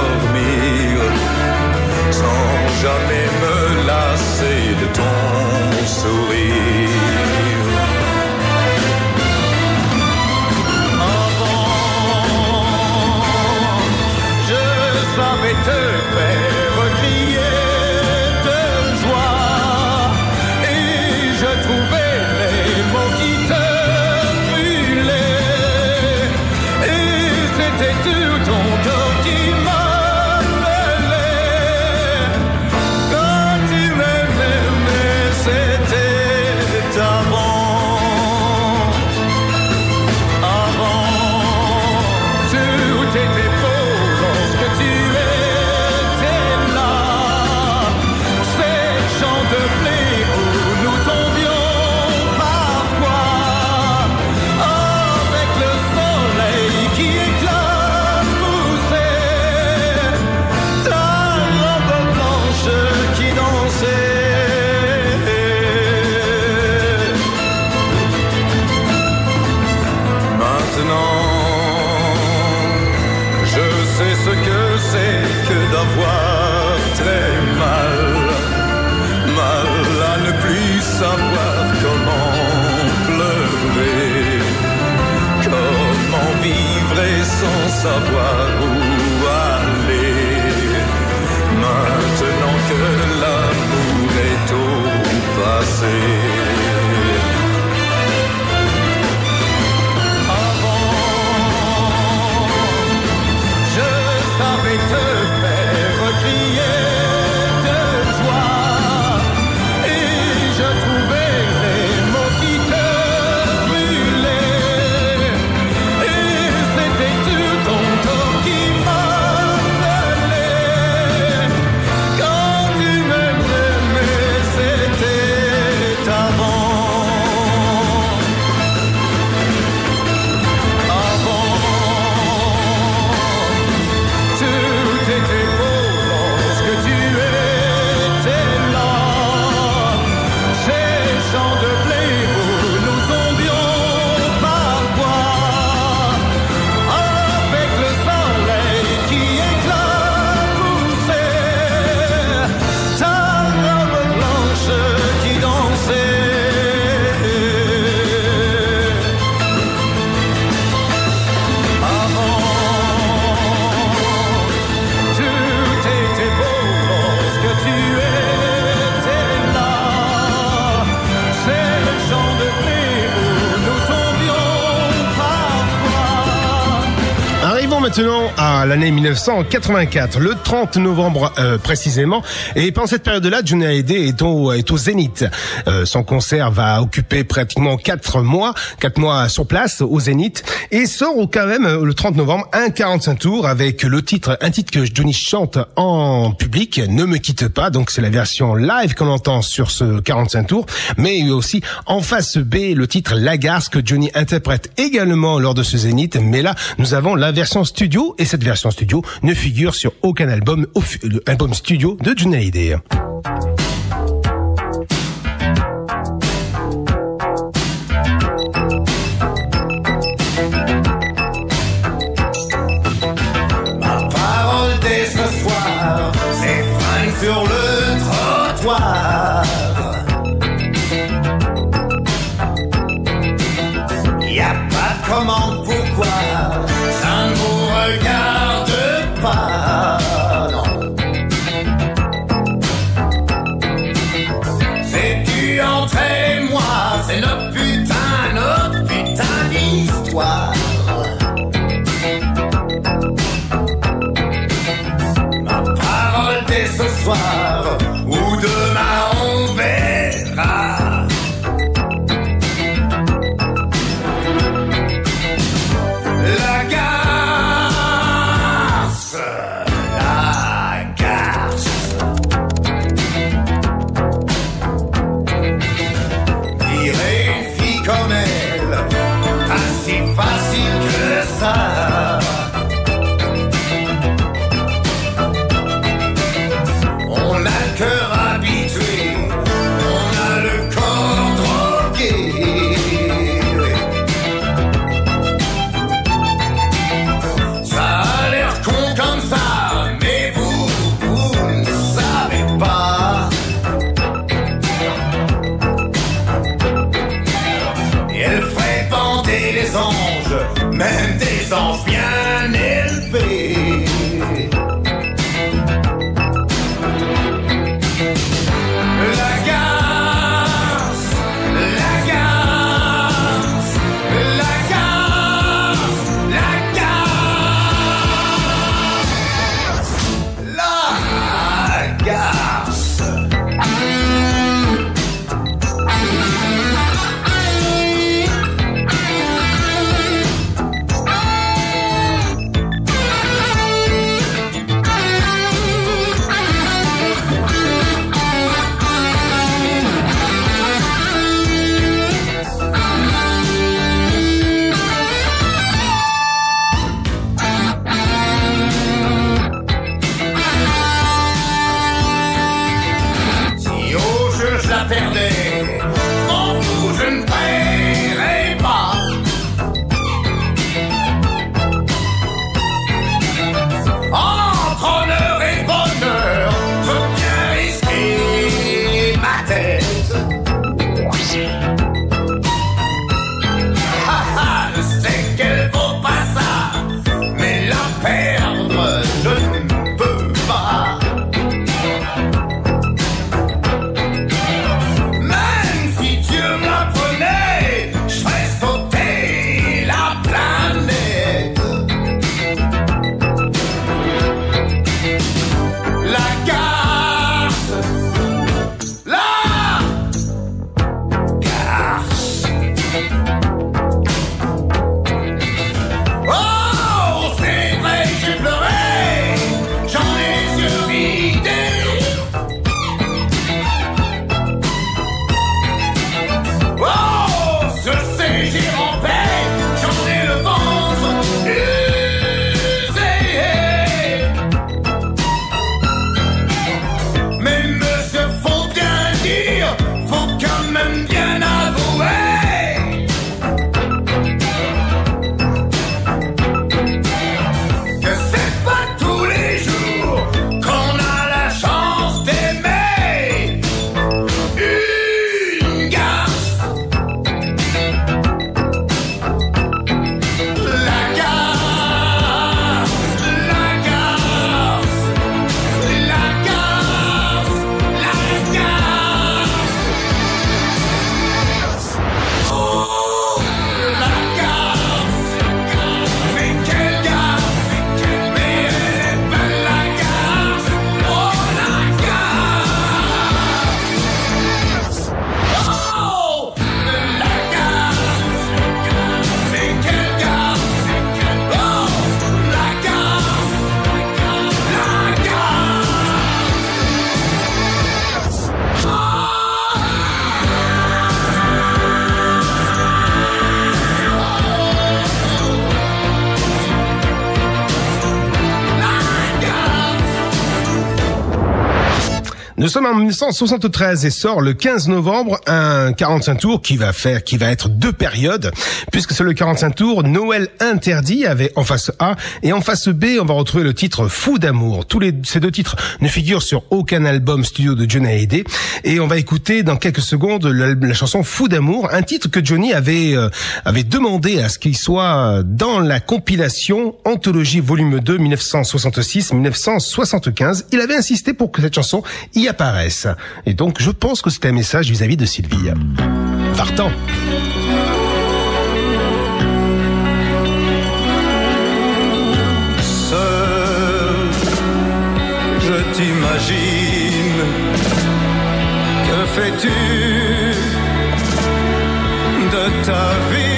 Speaker 4: maintenant à l'année 1984, le 30 novembre précisément. Et pendant cette période-là, Johnny Hallyday est au Zénith. Son concert va occuper pratiquement 4 mois sur place au Zénith. Et sort quand même le 30 novembre un 45 tours avec un titre que Johnny chante en public, Ne me quitte pas. Donc c'est la version live qu'on entend sur ce 45 tours. Mais il y a aussi en face B le titre La Garce que Johnny interprète également lors de ce Zénith. Mais là, nous avons la version studio et cette version studio ne figure sur aucun album studio de Johnny Hallyday.
Speaker 3: Ma parole dès ce soir, c'est fringues sur le trottoir. Y a pas de commande, pourquoi ça ne vous regarde pas, non. C'est tu entre elle et moi, c'est notre putain d'histoire. Ma parole dès ce soir, ou demain on verra. Même des anges bien élevés. La garce, la garce, la garce, la garce, la garce.
Speaker 4: Nous sommes en 1973 et sort le 15 novembre un 45 tours qui va être 2 périodes, puisque c'est le 45 tours Noël interdit avec en face A, et en face B on va retrouver le titre Fou d'amour. Ces 2 titres ne figurent sur aucun album studio de Johnny Hallyday, et on va écouter dans quelques secondes la chanson Fou d'amour, un titre que Johnny avait demandé à ce qu'il soit dans la compilation Anthologie volume 2 1966-1975. Il avait insisté pour que cette chanson y apparaisse. Et donc, je pense que c'était un message vis-à-vis de Sylvie. Vartan.
Speaker 6: Seul, je t'imagine. Que fais-tu de ta vie?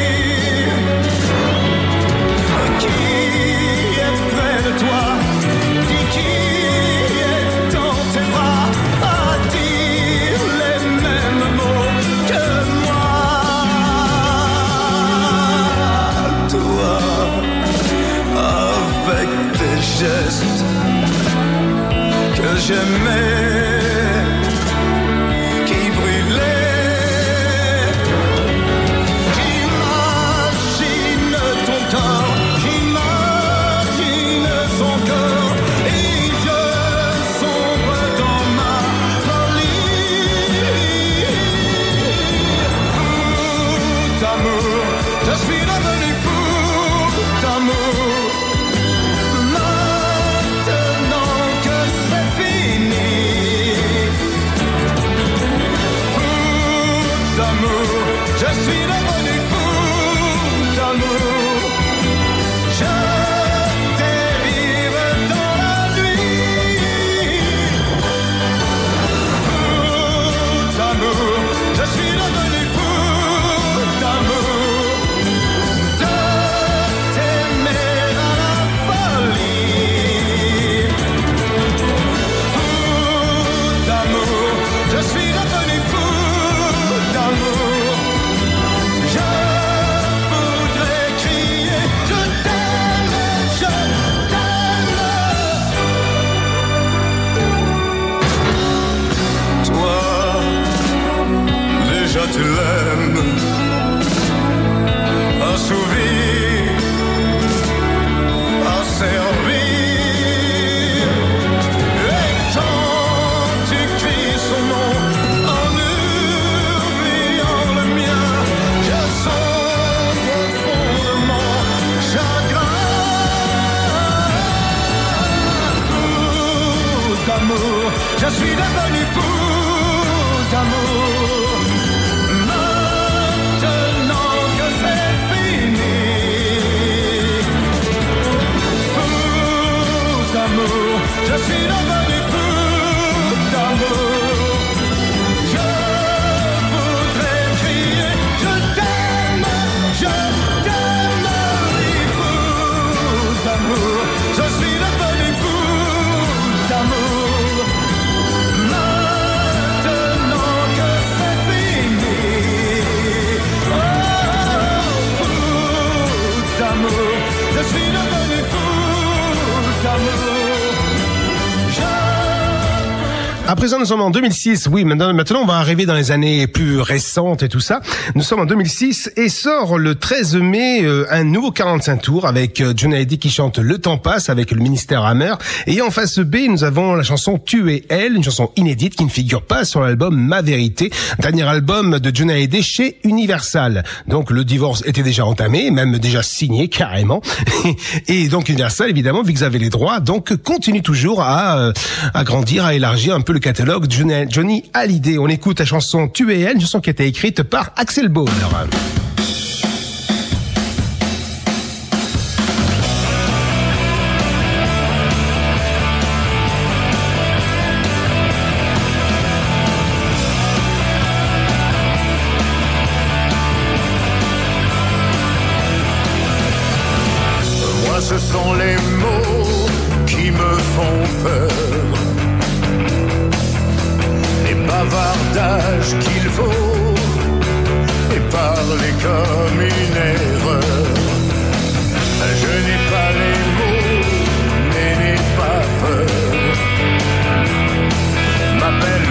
Speaker 6: Gestes que j'aimais, qui brûlaient. J'imagine ton corps, j'imagine son corps, et je sombre dans ma folie. Fou d'amour, je suis devenu fou d'amour. Je suis devenu fou d'amour. Je dérive dans la nuit. Fou d'amour. Je suis devenu fou d'amour. De t'aimer à la folie. Fou d'amour. Je suis devenu fou d'amour. Déjà tu l'aimes, assouvi, asservi. Et quand tu cries son nom en oubliant le mien, je sombre au fond de mon chagrin. Fou d'amour, je suis devenu fou d'amour. Je suis devenu fou d'amour. Je voudrais crier, je t'aime, oui, fou d'amour. Je suis devenu fou d'amour. Maintenant que c'est fini, oh, fou d'amour. Je suis devenu fou d'amour.
Speaker 4: À présent, nous sommes en 2006. Oui, maintenant, on va arriver dans les années plus récentes et tout ça. Nous sommes en 2006 et sort le 13 mai un nouveau 45 tours avec Johnny Hallyday qui chante Le temps passe avec le Ministère Hammer. Et en face B, nous avons la chanson Tu et elle, une chanson inédite qui ne figure pas sur l'album Ma Vérité, dernier album de Johnny Hallyday chez Universal. Donc le divorce était déjà entamé, même déjà signé carrément. Et donc Universal, évidemment, vu qu'ils avaient les droits, donc continue toujours à grandir, à élargir un peu le catalogue de Johnny Hallyday. On écoute la chanson Tu et elle, une chanson qui a été écrite par Axel Bauer.
Speaker 1: Moi, ce sont les mots qui me font peur. Bavardage qu'il faut et parler comme une erreur. Je n'ai pas les mots, mais n'ai pas peur. M'appelle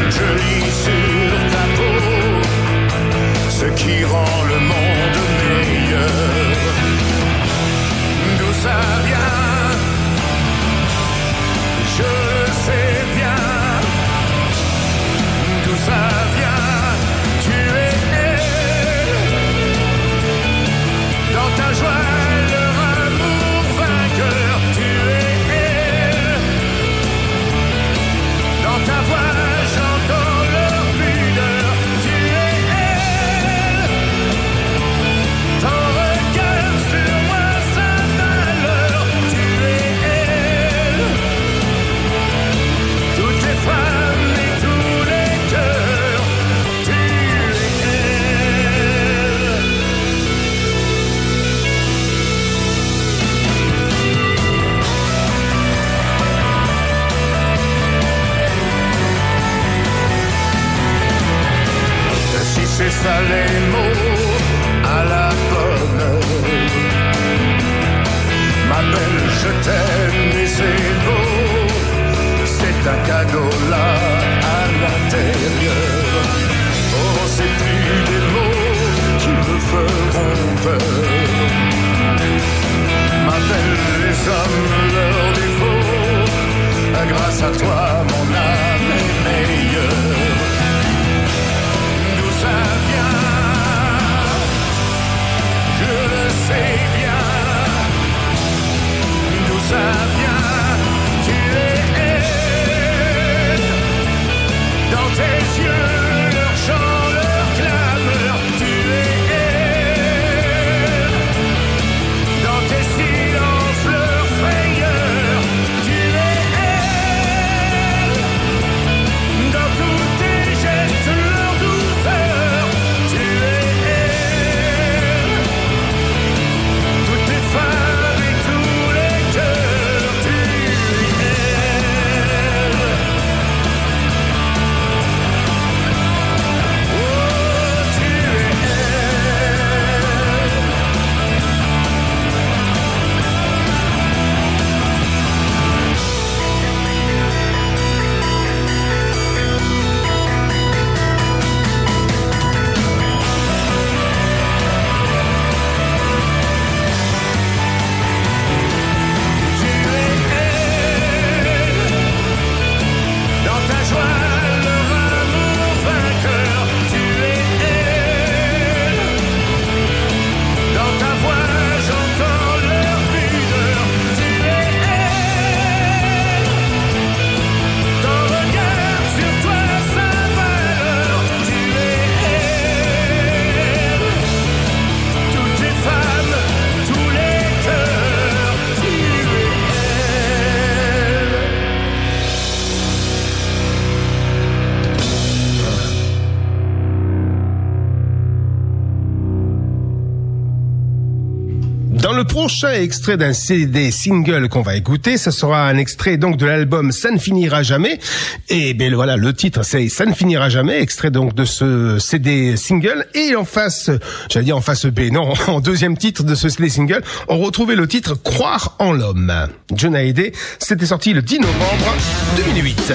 Speaker 4: Dans le prochain extrait d'un CD single qu'on va écouter, ce sera un extrait donc de l'album Ça ne finira jamais. Et bien voilà, le titre c'est Ça ne finira jamais, extrait donc de ce CD single. Et en face, j'allais dire en face B, non, en deuxième titre de ce CD single, on retrouvait le titre Croire en l'homme. Johnny Hallyday, c'était sorti le 10 novembre 2008.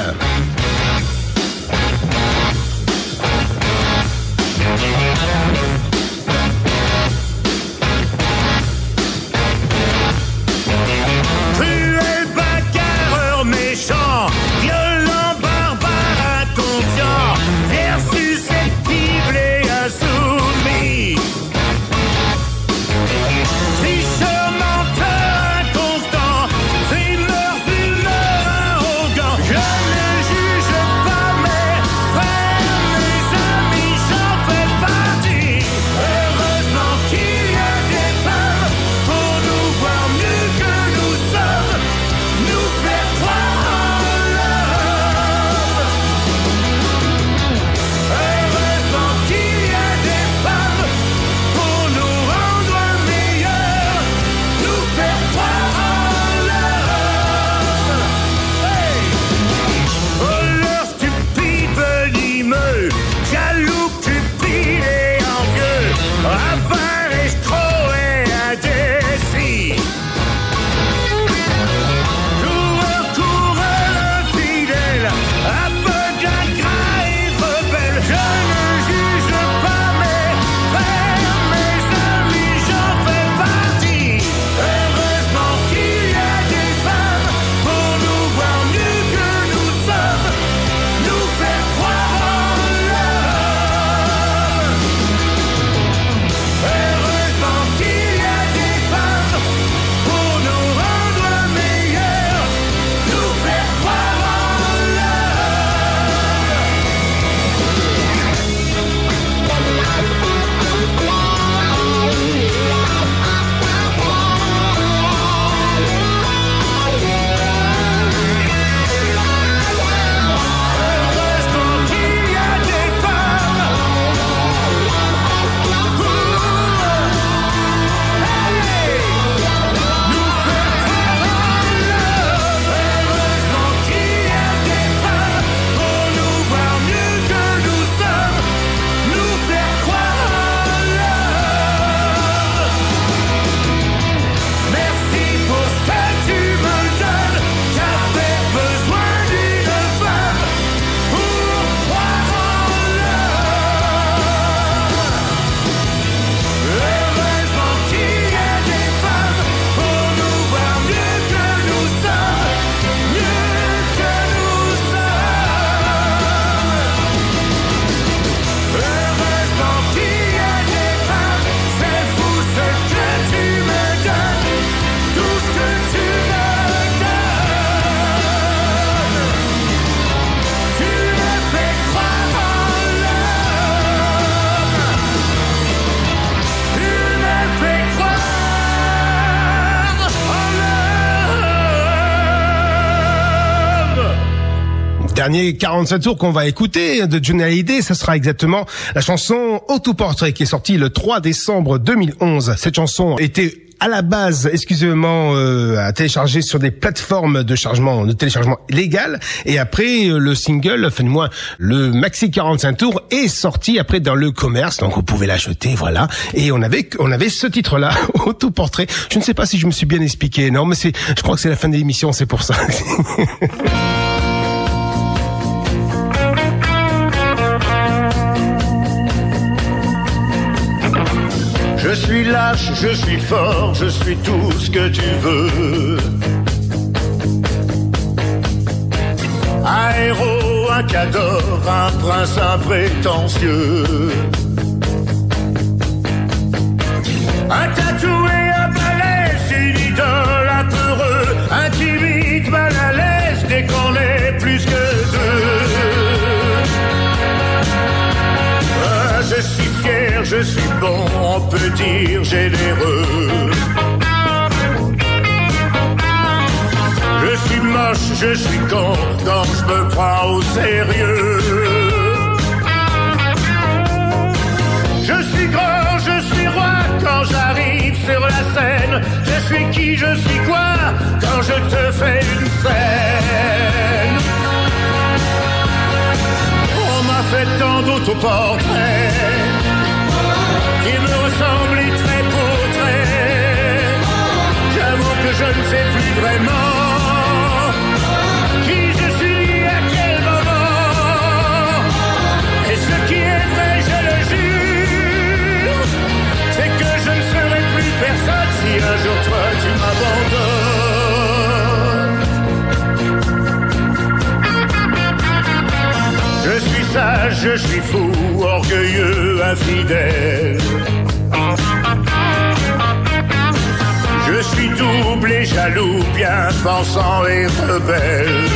Speaker 4: Dernier 45 tours qu'on va écouter de Johnny Hallyday, ça sera exactement la chanson Autoportrait qui est sortie le 3 décembre 2011. Cette chanson était à la base, à télécharger sur des plateformes de téléchargement légal, et après le single, enfin moins le maxi 45 tours est sorti après dans le commerce, donc vous pouvez l'acheter, voilà. Et on avait ce titre-là, Autoportrait. Je ne sais pas si je me suis bien expliqué, non, mais je crois que c'est la fin de l'émission, c'est pour ça.
Speaker 1: Je suis lâche, je suis fort, je suis tout ce que tu veux. Un héros, un cador, un prince imprétentieux. Un tatoué, un balèze, une idole, un peureux, un timide, mal à l'aise, dès qu'on est plus que deux. Je suis fier, je suis bon, on peut dire généreux. Je suis moche, je suis con, quand je me prends au sérieux. Je suis grand, je suis roi, quand j'arrive sur la scène. dis je suis quoi quand je te fais une scène. On m'a fait tant d'autoportraits qui me ressemblent trait pour trait. J'avoue que je ne sais plus vraiment qui je suis à quel moment. Et ce qui est vrai, je le jure, c'est que je ne serai plus personne si un jour toi tu m'abandonnes. Je suis sage, je suis fou, orgueilleux, infidèle. Je suis double et jaloux, bien pensant et rebelle.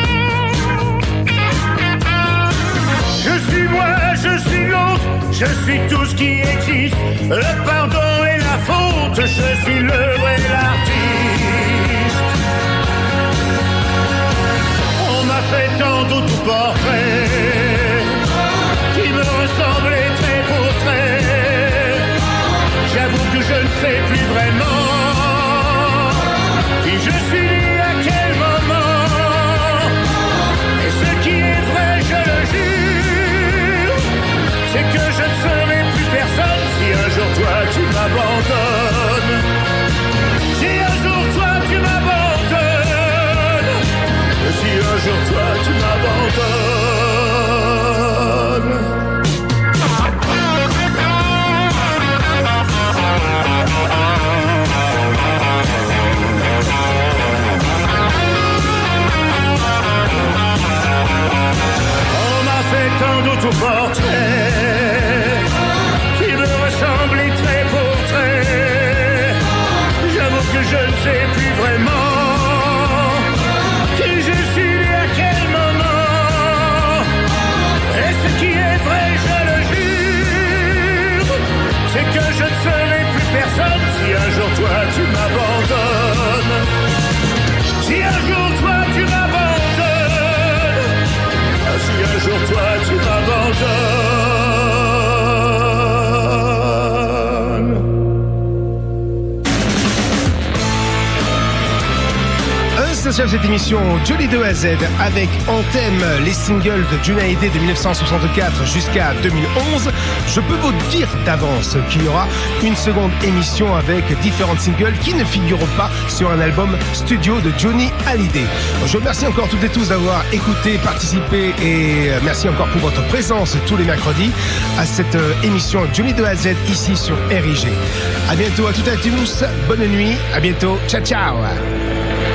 Speaker 1: Je suis moi, je suis l'autre, je suis tout ce qui existe. Le pardon et la faute, je suis l'œuvre et l'artiste. On m'a fait tant d'autoportraits qui me ressemblaient trait pour trait. J'avoue que je ne sais plus vraiment qui je suis à quel moment. Et ce qui est vrai, je le jure, c'est que je ne serai plus personne si un jour toi tu m'abandonnes. Si un jour toi tu m'abandonnes. Si un jour toi tu m'abandonnes. On m'a fait tant d'autoportraits qui me ressemblent trait pour trait. J'avoue que je ne sais plus vraiment qui je suis à quel moment. Et ce qui est vrai, je le jure, c'est que je ne serai plus personne si un jour toi tu m'abandonnes. Si un jour toi tu m'abandonnes. Si un jour toi tu m'abandonnes.
Speaker 4: Un spécial cette émission Johnny de A à Z avec en thème les singles de Johnny Hallyday de 1964 jusqu'à 2011. Je peux vous dire d'avance qu'il y aura une seconde émission avec différents singles qui ne figureront pas sur un album studio de Johnny Hallyday. Je vous remercie encore toutes et tous d'avoir écouté, participé et merci encore pour votre présence tous les mercredis à cette émission Johnny de A à Z ici sur RIG. À bientôt à toutes et à tous, bonne nuit, à bientôt, ciao ciao.